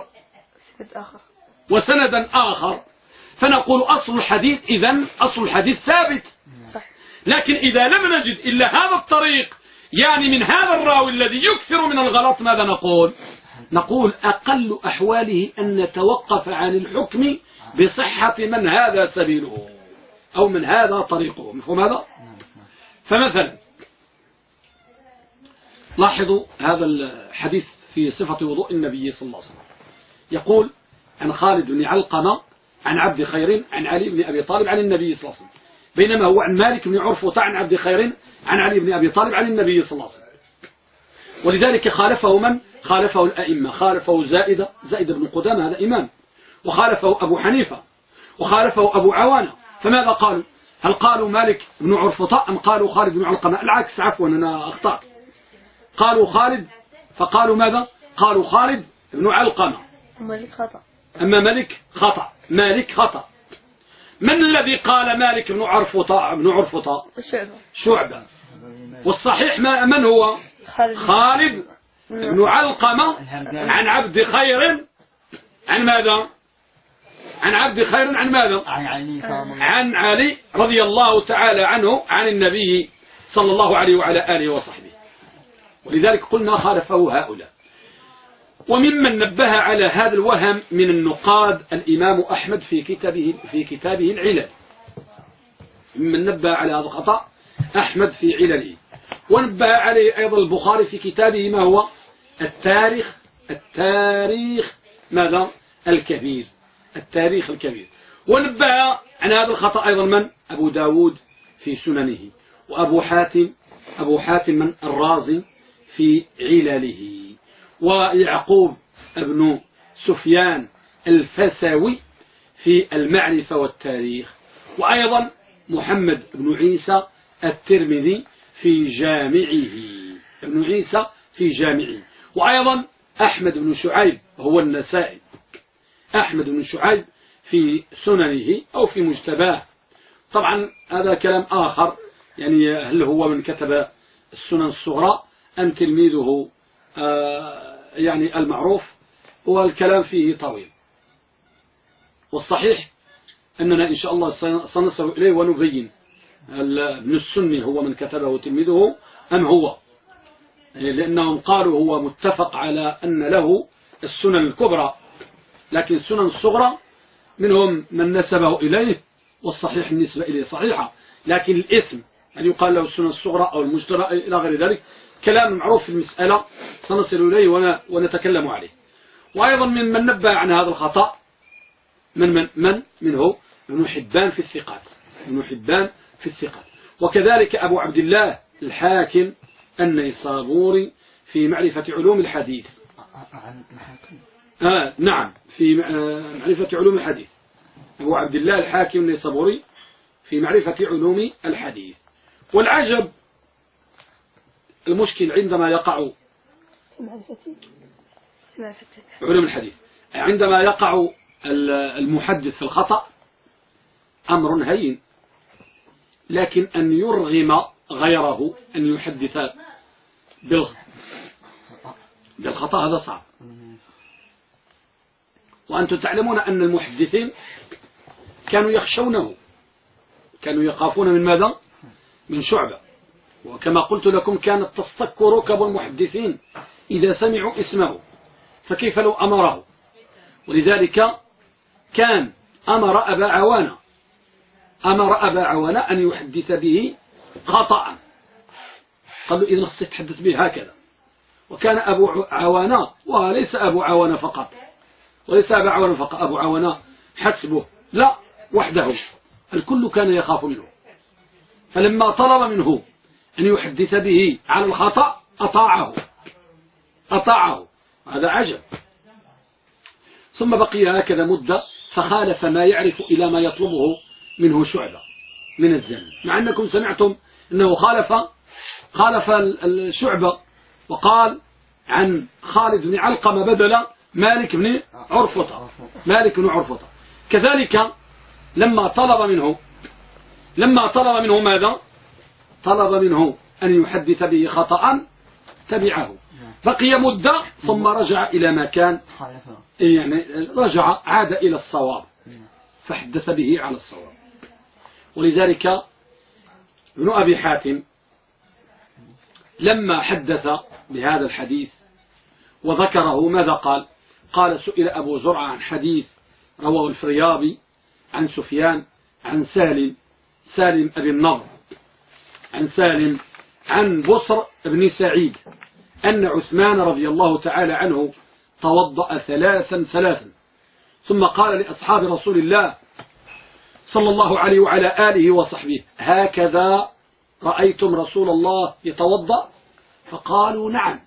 وسندا آخر فنقول أصل الحديث إذن أصل الحديث ثابت. لكن إذا لم نجد إلا هذا الطريق يعني من هذا الراوي الذي يكثر من الغلط ماذا نقول؟ نقول أقل أحواله أن نتوقف عن الحكم بصحة من هذا سبيله أو من هذا طريقه. مفهوم هذا؟ فمثلا لاحظوا هذا الحديث في صفة وضوء النبي صلى الله عليه وسلم، يقول عن خالد بن علقمة عن عبد خير عن علي بن أبي طالب عن النبي صلى الله عليه وسلم، بينما هو عن مالك بن عرفة عن عبد خير عن علي بن أبي طالب عن النبي صلى الله عليه وسلم. ولذلك خالفه من؟ خالفه الأئمة، خالفه زائد بن قدامة هذا إمام، وخالفه أبو حنيفة، وخالفه أبو عوانة. فماذا قالوا؟ هل قالوا مالك بن عرفة أم قالوا خالد بن علقمة؟ العكس، عفوا أنا أخطأت، قالوا خالد فقالوا ماذا؟ قالوا خالد بن علقمة. مالك خطأ. أما مالك خطأ، مالك خطأ. من الذي قال مالك بن عرفة؟ شعبة. والصحيح من هو؟ خالد بن علقمة عن عبد خير عن ماذا؟ عن عبد خير عن ماذا؟ عن علي رضي الله تعالى عنه عن النبي صلى الله عليه وعلى آله وصحبه. ولذلك قلنا خالفه هؤلاء. وممن نبه على هذا الوهم من النقاد الإمام أحمد في كتابه العلل، ممن نبه على هذا الخطأ أحمد في علله، ونبه عليه أيضا البخاري في كتابه ما هو التاريخ ماذا؟ الكبير، التاريخ الكبير. ونبه عن هذا الخطأ أيضا من؟ أبو داود في سننه، وأبو حاتم الرازي في علله، ويعقوب ابن سفيان الفسوي في المعرفة والتاريخ، وأيضا محمد بن عيسى الترمذي في جامعه، وأيضا أحمد بن شعيب هو النسائي، أحمد بن شعيب في سننه أو في مجتباه. طبعا هذا كلام آخر، يعني هل هو من كتب السنن الصغرى أم تلميذه يعني المعروف، والكلام فيه طويل. والصحيح أننا إن شاء الله سنصل إليه ونبين ابن السني هو من كتبه تلميذه أم هو، لأنهم قالوا هو متفق على أن له السنن الكبرى، لكن السنن الصغرى منهم من نسبه إليه، والصحيح النسبة إليه صحيحة، لكن الاسم أن يقال له السنن الصغرى أو المجتبى إلى غير ذلك كلام معروف في المسألة سنصل إليه ونتكلم عليه. وأيضا من نبه عن هذا الخطأ منه ابن حبان في الثقات، وكذلك أبو عبد الله الحاكم النيسابوري في معرفة علوم الحديث. نعم، في معرفة علوم الحديث، أبو عبد الله الحاكم النيسابوري في معرفة علوم الحديث. والعجب المشكل عندما يقع علوم الحديث، عندما يقع المحدث في الخطأ أمر هين، لكن أن يرغم غيره أن يحدث بالخطأ هذا صعب. وأنتم تعلمون أن المحدثين كانوا يخشونه، كانوا يخافون من ماذا؟ من شعبة. وكما قلت لكم كانت تصطك ركب المحدثين إذا سمعوا اسمه، فكيف لو أمره؟ ولذلك كان أمر أبا عوانة أن يحدث به خطأ، قال له إذن خصك تحدث به هكذا. وكان أبو عوانة، وليس أبو عوانة فقط، وليس أبو عوانة فقط، أبو عوانة حسبه، لا وحده، الكل كان يخاف منه. فلما طلب منه أن يحدث به على الخطأ أطاعه. هذا عجب. ثم بقي هكذا مدة فخالف ما يعرف إلى ما يطلبه منه شعبة من الزمن، مع أنكم سمعتم أنه خالف الشعبة وقال عن خالد بن علقمة بدل مالك بن عرفطة. كذلك لما طلب منه ماذا؟ طلب منه أن يحدث به خطأ تبعه، بقي مدة ثم رجع إلى ما كان، يعني عاد إلى الصواب فحدث به على الصواب. ولذلك ابن أبي حاتم لما حدث بهذا الحديث وذكره ماذا قال؟ قال سئل أبو زرعة عن حديث رواه الفريابي عن سفيان عن سالم أبي النضر عن سالم عن بصر بن سعيد أن عثمان رضي الله تعالى عنه توضأ ثلاثا ثم قال لأصحاب رسول الله صلى الله عليه وعلى آله وصحبه: هكذا رأيتم رسول الله يتوضأ؟ فقالوا نعم.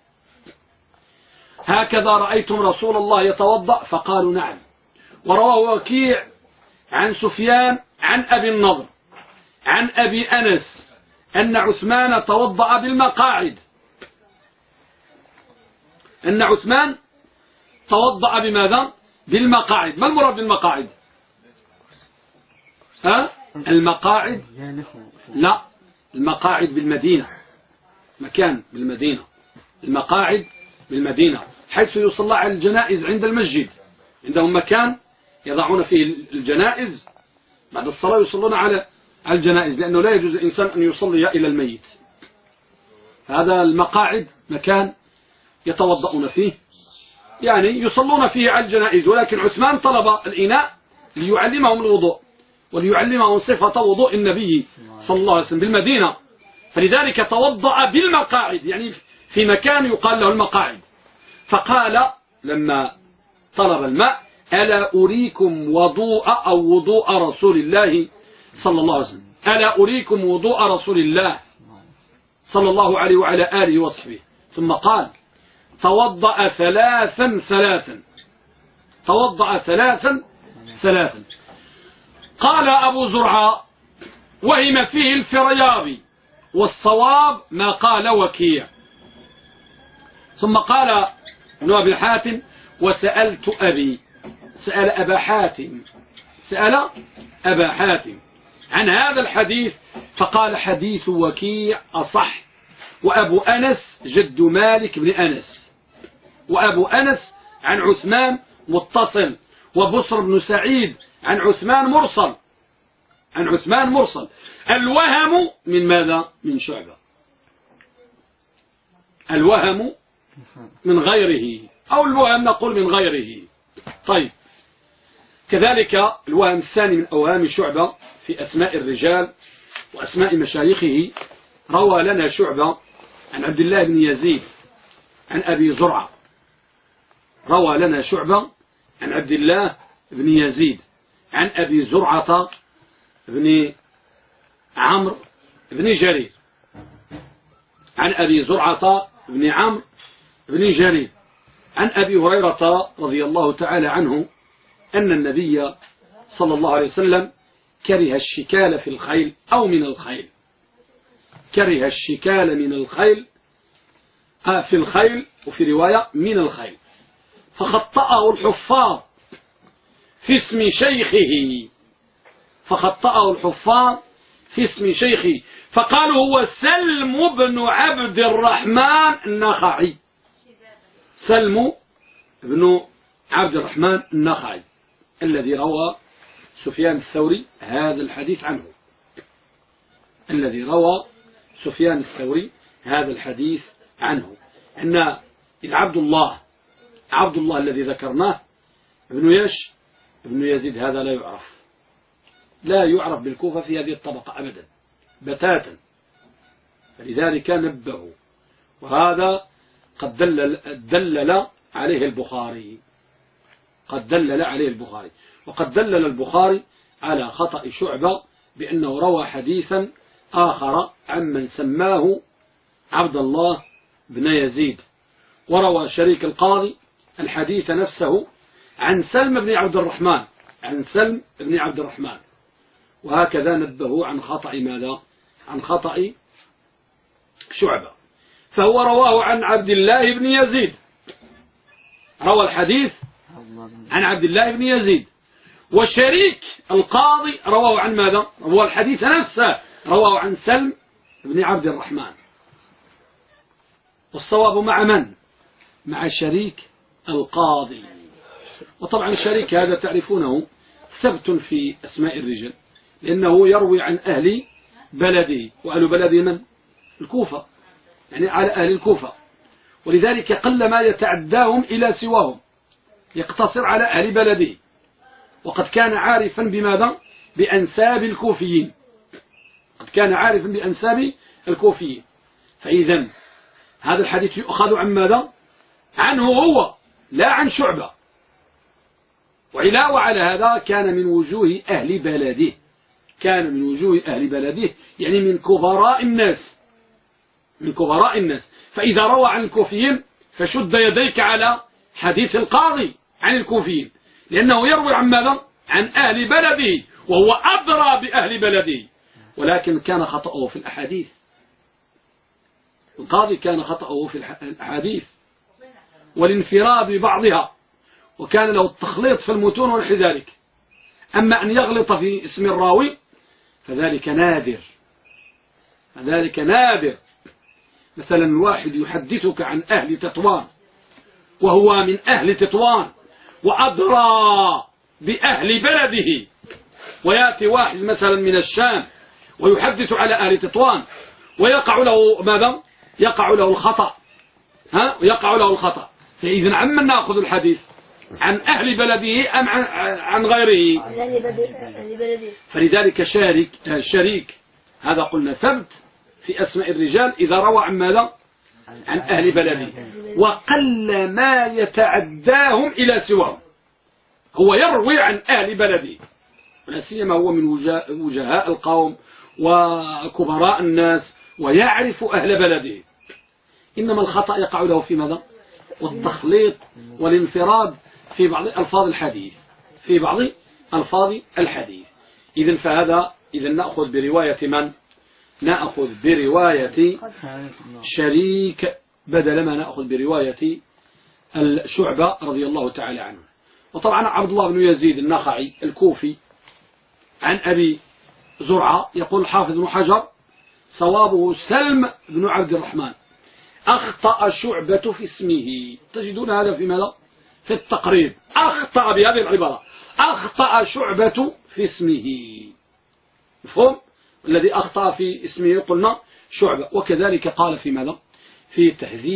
هكذا رأيتم رسول الله يتوضأ؟ فقالوا نعم. ورواه وكيع عن سفيان عن أبي النضر عن أبي أنس أن عثمان توضأ بالمقاعد. أن عثمان توضأ بماذا؟ بالمقاعد. ما المراد بالمقاعد؟ المقاعد، لا، المقاعد بالمدينة، مكان بالمدينة، المقاعد بالمدينة حيث يصلى على الجنائز عند المسجد، عندهم مكان يضعون فيه الجنائز، بعد الصلاة يصلون على الجنائز، لأنه لا يجوز الإنسان أن يصلي إلى الميت. هذا المقاعد مكان يتوضؤون فيه، يعني يصلون فيه على الجنائز. ولكن عثمان طلب الإناء ليعلمهم الوضوء وليعلمهم صفة وضوء النبي صلى الله عليه وسلم بالمدينة، فلذلك توضأ بالمقاعد، يعني في مكان يقال له المقاعد. فقال لما طلب الماء: ألا أريكم وضوء رسول الله صلى الله عليه وسلم، ألا أريكم وضوء رسول الله صلى الله عليه وعلى آله وصحبه. ثم قال: توضأ ثلاثا. توضأ ثلاثا. قال أبو زرعة: وهم فيه الفريابي، والصواب ما قال وكيع. ثم قال ابن أبي حاتم: وسألت أبي، سأل أبا حاتم عن هذا الحديث فقال: حديث وكيع أصح، وأبو أنس جد مالك بن أنس، وأبو أنس عن عثمان متصل، وبصر بن سعيد عن عثمان مرسل. الوهم من ماذا؟ من شعبة. الوهم من غيره، أو الوهم نقول من غيره. طيب، كذلك الوهم الثاني من أوهام شعبة في أسماء الرجال وأسماء مشايخه. روى لنا شعبة عن عبد الله بن يزيد عن أبي زرعة. روى لنا شعبة عن عبد الله بن يزيد عن أبي زرعة بن عمرو بن جرير، عن أبي زرعة بن عمرو بن جرير عن أبي هريرة رضي الله تعالى عنه أن النبي صلى الله عليه وسلم كره الشكال في الخيل أو من الخيل، كره الشكال من الخيل في الخيل، وفي رواية من الخيل، فخطأه الحفاظ في اسم شيخه، فخطأه الحفاظ في اسم شيخه، فقالوا: هو سلم بن عبد الرحمن النخعي. سلم بن عبد الرحمن النخعي الذي روى سفيان الثوري هذا الحديث عنه، الذي روى سفيان الثوري هذا الحديث عنه. أن عبد الله الذي ذكرناه ابن يزيد هذا لا يعرف بالكوفة في هذه الطبقة أبدا بتاتا، فلذلك نبهوا. وهذا قد دلل عليه البخاري، وقد دلل البخاري على خطأ شعبة بأنه روى حديثا آخر عمن سماه عبد الله بن يزيد، وروى شريك القاضي الحديث نفسه عن سلم بن عبد الرحمن، وهكذا نبهوا عن خطأ ماذا؟ عن خطأ شعبة. فهو رواه عن عبد الله بن يزيد، روى الحديث عن عبد الله بن يزيد، وشريك القاضي رواه عن ماذا؟ روى الحديث نفسه رواه عن سلم بن عبد الرحمن. والصواب مع من؟ مع شريك القاضي. وطبعا شريك هذا تعرفونه ثبت في أسماء الرجال، لأنه يروي عن أهل بلده، وأهل بلده من؟ الكوفة، يعني على أهل الكوفة، ولذلك قل ما يتعداهم إلى سواهم، يقتصر على أهل بلده. وقد كان عارفا بماذا؟ بأنساب الكوفيين، فإذا هذا الحديث يؤخذ عن ماذا؟ عنه هو، لا عن شعبة. وعلاوة على هذا كان من وجوه أهل بلده، يعني من كبراء الناس. فإذا روى عن الكوفيين فشد يديك على حديث القاضي عن الكوفيين، لأنه يروي عن ماذا؟ عن أهل بلده، وهو أدرى بأهل بلده. ولكن كان خطأه في الأحاديث، القاضي كان خطأه في الأحاديث والانفراد ببعضها، وكان له التخليط في المتون ونحو ذلك. أما أن يغلط في اسم الراوي فذلك نادر. مثلا واحد يحدثك عن أهل تطوان وهو من أهل تطوان وأدرى بأهل بلده، ويأتي واحد مثلا من الشام ويحدث على أهل تطوان ويقع له ماذا؟ يقع له الخطأ. فإذا عمن نأخذ الحديث؟ عن أهل بلده أم عن غيره؟ فلذلك شريك هذا قلنا ثبت في أسماء الرجال إذا روى عن ماذا؟ عن أهل بلده، وقل ما يتعداهم إلى سواهم. هو يروي عن أهل بلده، ولا سيما هو من وجهاء القوم وكبراء الناس ويعرف أهل بلده. إنما الخطأ يقع له في ماذا؟ والتخليط والانفراد في بعض ألفاظ الحديث. إذن نأخذ برواية من؟ نأخذ برواية شريك بدل ما نأخذ برواية الشعبة رضي الله تعالى عنه. وطبعا عبد الله بن يزيد النخعي الكوفي عن أبي زرعة يقول حافظ بن حجر صوابه سلم بن عبد الرحمن، أخطأ شعبة في اسمه. تجدون هذا في ماذا؟ في التقريب، أخطأ بهذه العبارة، أخطأ شعبة في اسمه. مفهوم؟ الذي أخطأ في اسمه قلنا شعبة. وكذلك قال في ماذا؟ في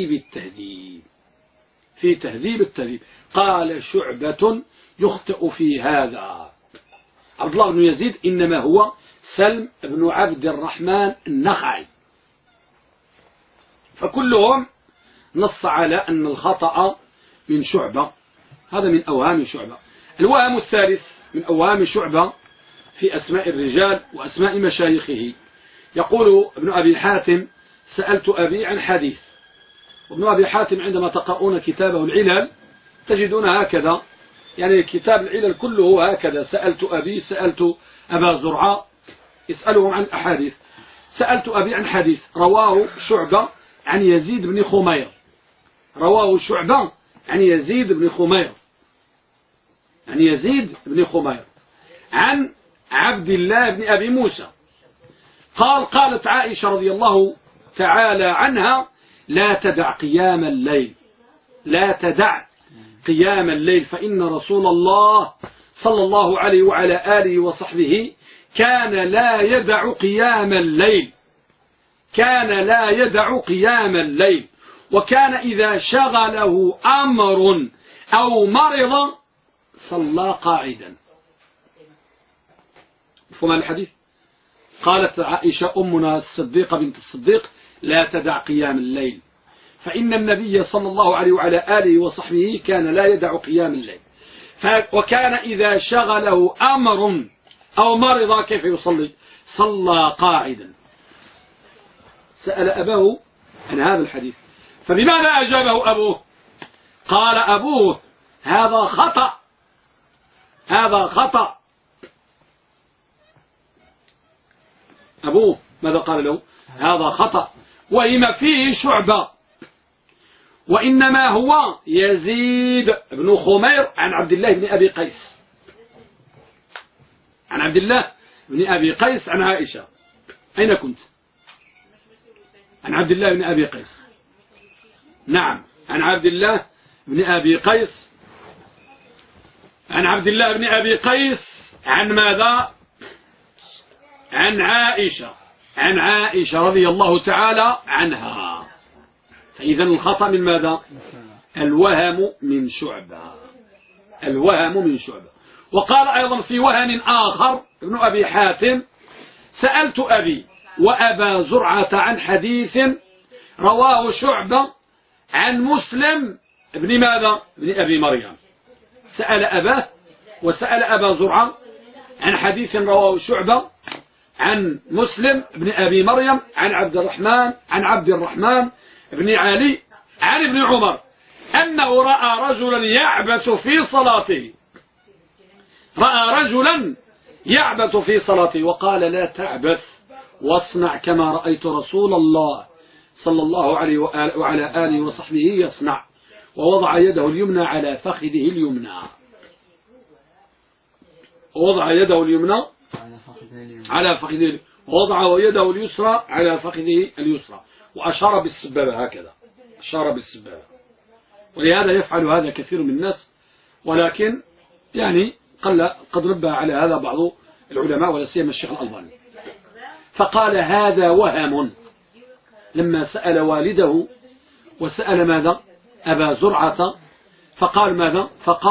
تهذيب التهذيب قال شعبة يخطئ في هذا. عبد الله بن يزيد إنما هو سلم بن عبد الرحمن النخعي. فكلهم نص على أن الخطأ من شعبة. هذا من أوهام شعبة. الوهم الثالث من أوهام شعبة في أسماء الرجال وأسماء مشايخه. يقول ابن أبي حاتم سألت أبي عن حديث. وابن أبي حاتم عندما تقرؤون كتابه العلل تجدون هكذا، يعني كتاب العلل كله هكذا، سألت أبي، سألت أبا زرعة، يسألهم عن الأحاديث. سألت أبي عن حديث رواه شعبة عن يزيد بن خمير، عن يزيد بن خمير عن عبد الله بن أبي موسى قالت عائشة رضي الله تعالى عنها لا تدع قيام الليل لا تدع قيام الليل، فإن رسول الله صلى الله عليه وعلى آله وصحبه كان لا يدع قيام الليل، كان لا يدع قيام الليل، وكان إذا شغله أمر أو مرض صلى قاعدا. مفهوم الحديث؟ قالت عائشة أمنا الصديقة بنت الصديق لا تدع قيام الليل، فإن النبي صلى الله عليه وعلى آله وصحبه كان لا يدع قيام الليل، وكان إذا شغله أمر أو مرض كيف يصلي؟ صلى قاعدا. سأل أباه عن هذا الحديث، فبماذا أجابه أبوه؟ قال أبوه هذا خطأ، هذا خطأ. أبوه ماذا قال له؟ هذا خطأ، وإما فيه شعبة، وإنما هو يزيد بن خمير عن عبد الله بن أبي قيس، عن عبد الله بن أبي قيس عن عائشة. أين كنت؟ عن عبد الله بن أبي قيس، نعم، عن عبد الله بن أبي قيس، عن عبد الله بن أبي قيس عن ماذا؟ عن عائشة، عن عائشة رضي الله تعالى عنها. فإذا الخطأ من ماذا؟ الوهم من شعبة، الوهم من شعبة. وقال أيضا في وهم آخر ابن أبي حاتم سألت أبي وأبا زرعة عن حديث رواه شعبة عن مسلم ابن ماذا؟ ابن أبي مريم. سأل أباه وسأل أبا زرعة عن حديث رواه شعبة عن مسلم ابن أبي مريم عن عبد الرحمن بن علي عن ابن عمر أنه رأى رجلا يعبث في صلاته، رأى رجلا يعبث في صلاته وقال لا تعبث واصنع كما رأيت رسول الله صلى الله عليه وعلى آله وصحبه يصنع، ووضع يده اليمنى على فخذه اليمنى، ووضع يده اليمنى على فخذه، ووضع يده اليسرى على فخذه اليسرى، وأشار بالسبابة هكذا، أشار بالسبابة. ولهذا يفعل هذا كثير من الناس، ولكن يعني قد نبه على هذا بعض العلماء ولا سيما الشيخ الألباني. فقال هذا وهم، لما سأل والده وسأل ماذا؟ أبا زرعة، فقال ماذا؟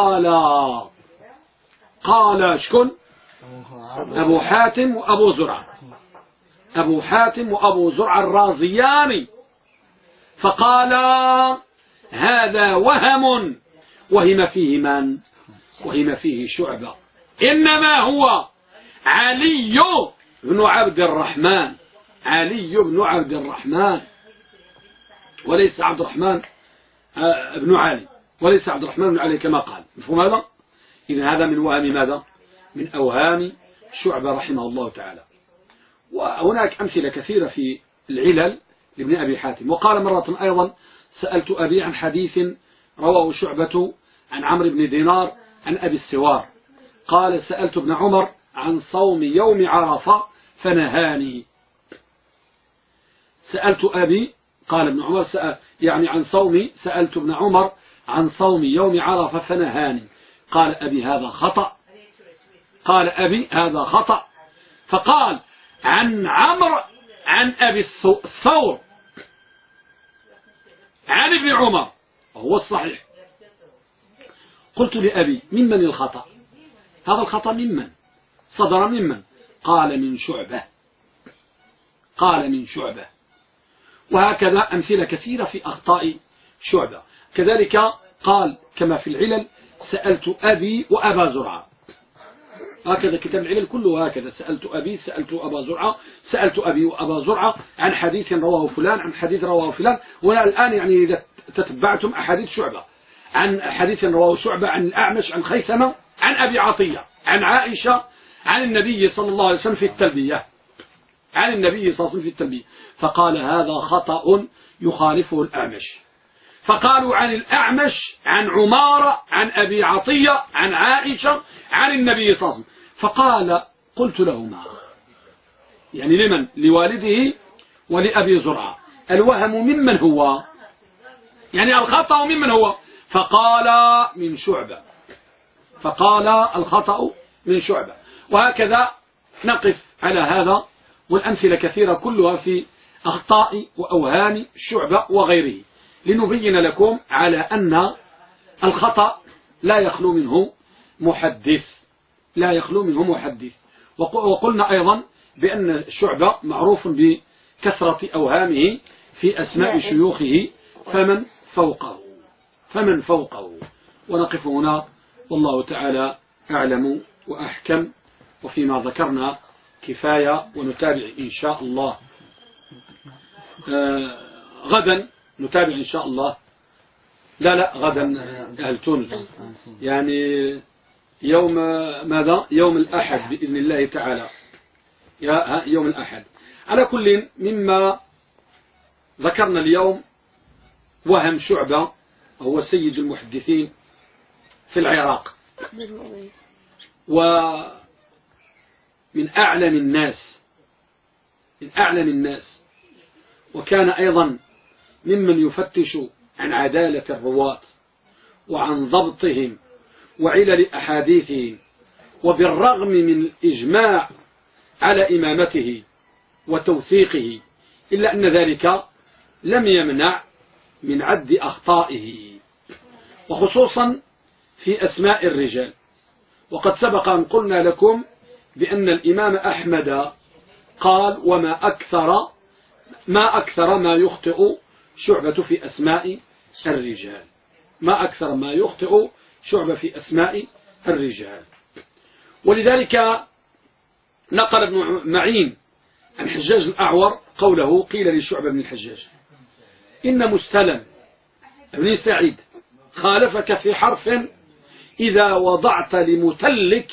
قال شكون؟ أبو حاتم وأبو زرعة، أبو حاتم وأبو زرعة الرازيان، فقال هذا وهم، وهم فيه من؟ وهم فيه شعبة، إنما هو علي بن عبد الرحمن، علي بن عبد الرحمن، وليس عبد الرحمن بن علي، وليس عبد الرحمن بن علي كما قال. مفهوم هذا؟ إذن هذا من وهم ماذا؟ من أوهام شعبة رحمه الله تعالى. وهناك أمثلة كثيرة في العلل لابن أبي حاتم. وقال مرة أيضا سألت أبي عن حديث رواه شعبة عن عمرو بن دينار عن أبي السوار قال سألت ابن عمر عن صوم يوم عرفة فنهاني. سألت أبي، قال ابن عمر يعني عن صومي، سألت ابن عمر عن صوم يوم عرفة فنهاني. قال أبي هذا خطأ، قال أبي هذا خطأ. فقال عن عمرو عن أبي الثور عن ابن عمر وهو الصحيح. قلت لأبي ممن الخطأ؟ هذا الخطأ ممن صدر؟ ممن؟ قال من شعبة، قال من شعبة. وهكذا أمثلة كثيرة في أخطاء شعبة. كذلك قال كما في العلل سألت أبي وأبا زرعة، هكذا كتاب العلل كله هكذا، سألت أبي، سألت أبا زرعة، سألت أبي وأبا زرعة عن حديث رواه فلان، عن حديث رواه فلان. وأنا الآن يعني إذا تتبعتم أحاديث شعبة، عن حديث رواه شعبة عن الأعمش عن خيثمة عن أبي عطية عن عائشة عن النبي صلى الله عليه وسلم في التلبية، عن النبي صلى الله عليه وسلم في التلبية، فقال هذا خطأ يخالفه الأعمش. فقالوا عن الأعمش عن عمارة عن أبي عطية عن عائشة عن النبي صلى الله عليه وسلم. فقال قلت لهما، يعني لمن؟ لوالده ولأبي زرعة، الوهم ممن هو؟ يعني الخطأ ممن هو؟ فقال من شعبة، فقال الخطأ من شعبة. وهكذا نقف على هذا، والأمثلة كثيرة كلها في أخطاء وأوهام شعبة وغيره، لنبين لكم على أن الخطأ لا يخلو منه محدث، لا يخلو منه محدث. وقلنا أيضا بأن شعبة معروف بكثرة أوهامه في أسماء شيوخه فمن فوقه. ونقف هنا، والله تعالى أعلم وأحكم، وفيما ذكرنا كفاية، ونتابع إن شاء الله غدا، نتابع إن شاء الله. لا غدا أهل تونس، يعني يوم ماذا؟ يوم الأحد بإذن الله تعالى، يوم الأحد. على كل، مما ذكرنا اليوم وهم شعبة هو سيد المحدثين في العراق، ومن أعلم الناس، وكان أيضا ممن يفتش عن عدالة الرواة وعن ضبطهم وعلل أحاديثهم، وبالرغم من الإجماع على إمامته وتوثيقه، إلا أن ذلك لم يمنع من عد أخطائه، وخصوصا في أسماء الرجال. وقد سبق أن قلنا لكم بأن الإمام أحمد قال: ما أكثر ما يخطئ شعبة في أسماء الرجال، ما أكثر ما يخطئ شعبة في أسماء الرجال. ولذلك نقل ابن معين عن حجاج الأعور قوله: قيل لشعبة بن الحجاج إن مستلم بن سعيد خالفك في حرف إذا وضعت لمتلك،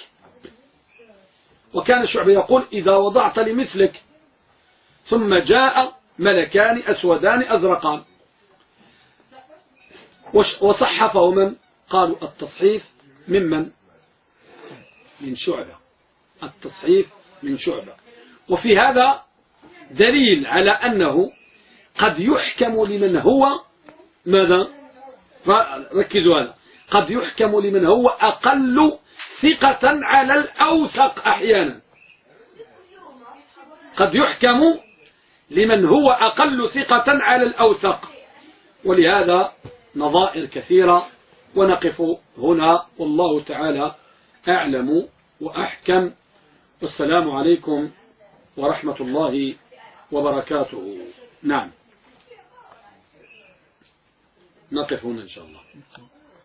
وكان شعبة يقول: إذا وضعت لمثلك. ثم جاء ملكان أسودان أزرقان، وصحفه من؟ قالوا التصحيف من شعبة، التصحيف من شعبة. وفي هذا دليل على أنه قد يحكم لمن هو ماذا؟ ركزوا هذا، قد يحكم لمن هو أقل ثقة على الأوثق أحيانا، قد يحكم لمن هو أقل ثقة على الأوثق. ولهذا نظائر كثيرة، ونقف هنا، والله تعالى أعلم وأحكم. والسلام عليكم ورحمة الله وبركاته. نعم، نقف هنا إن شاء الله.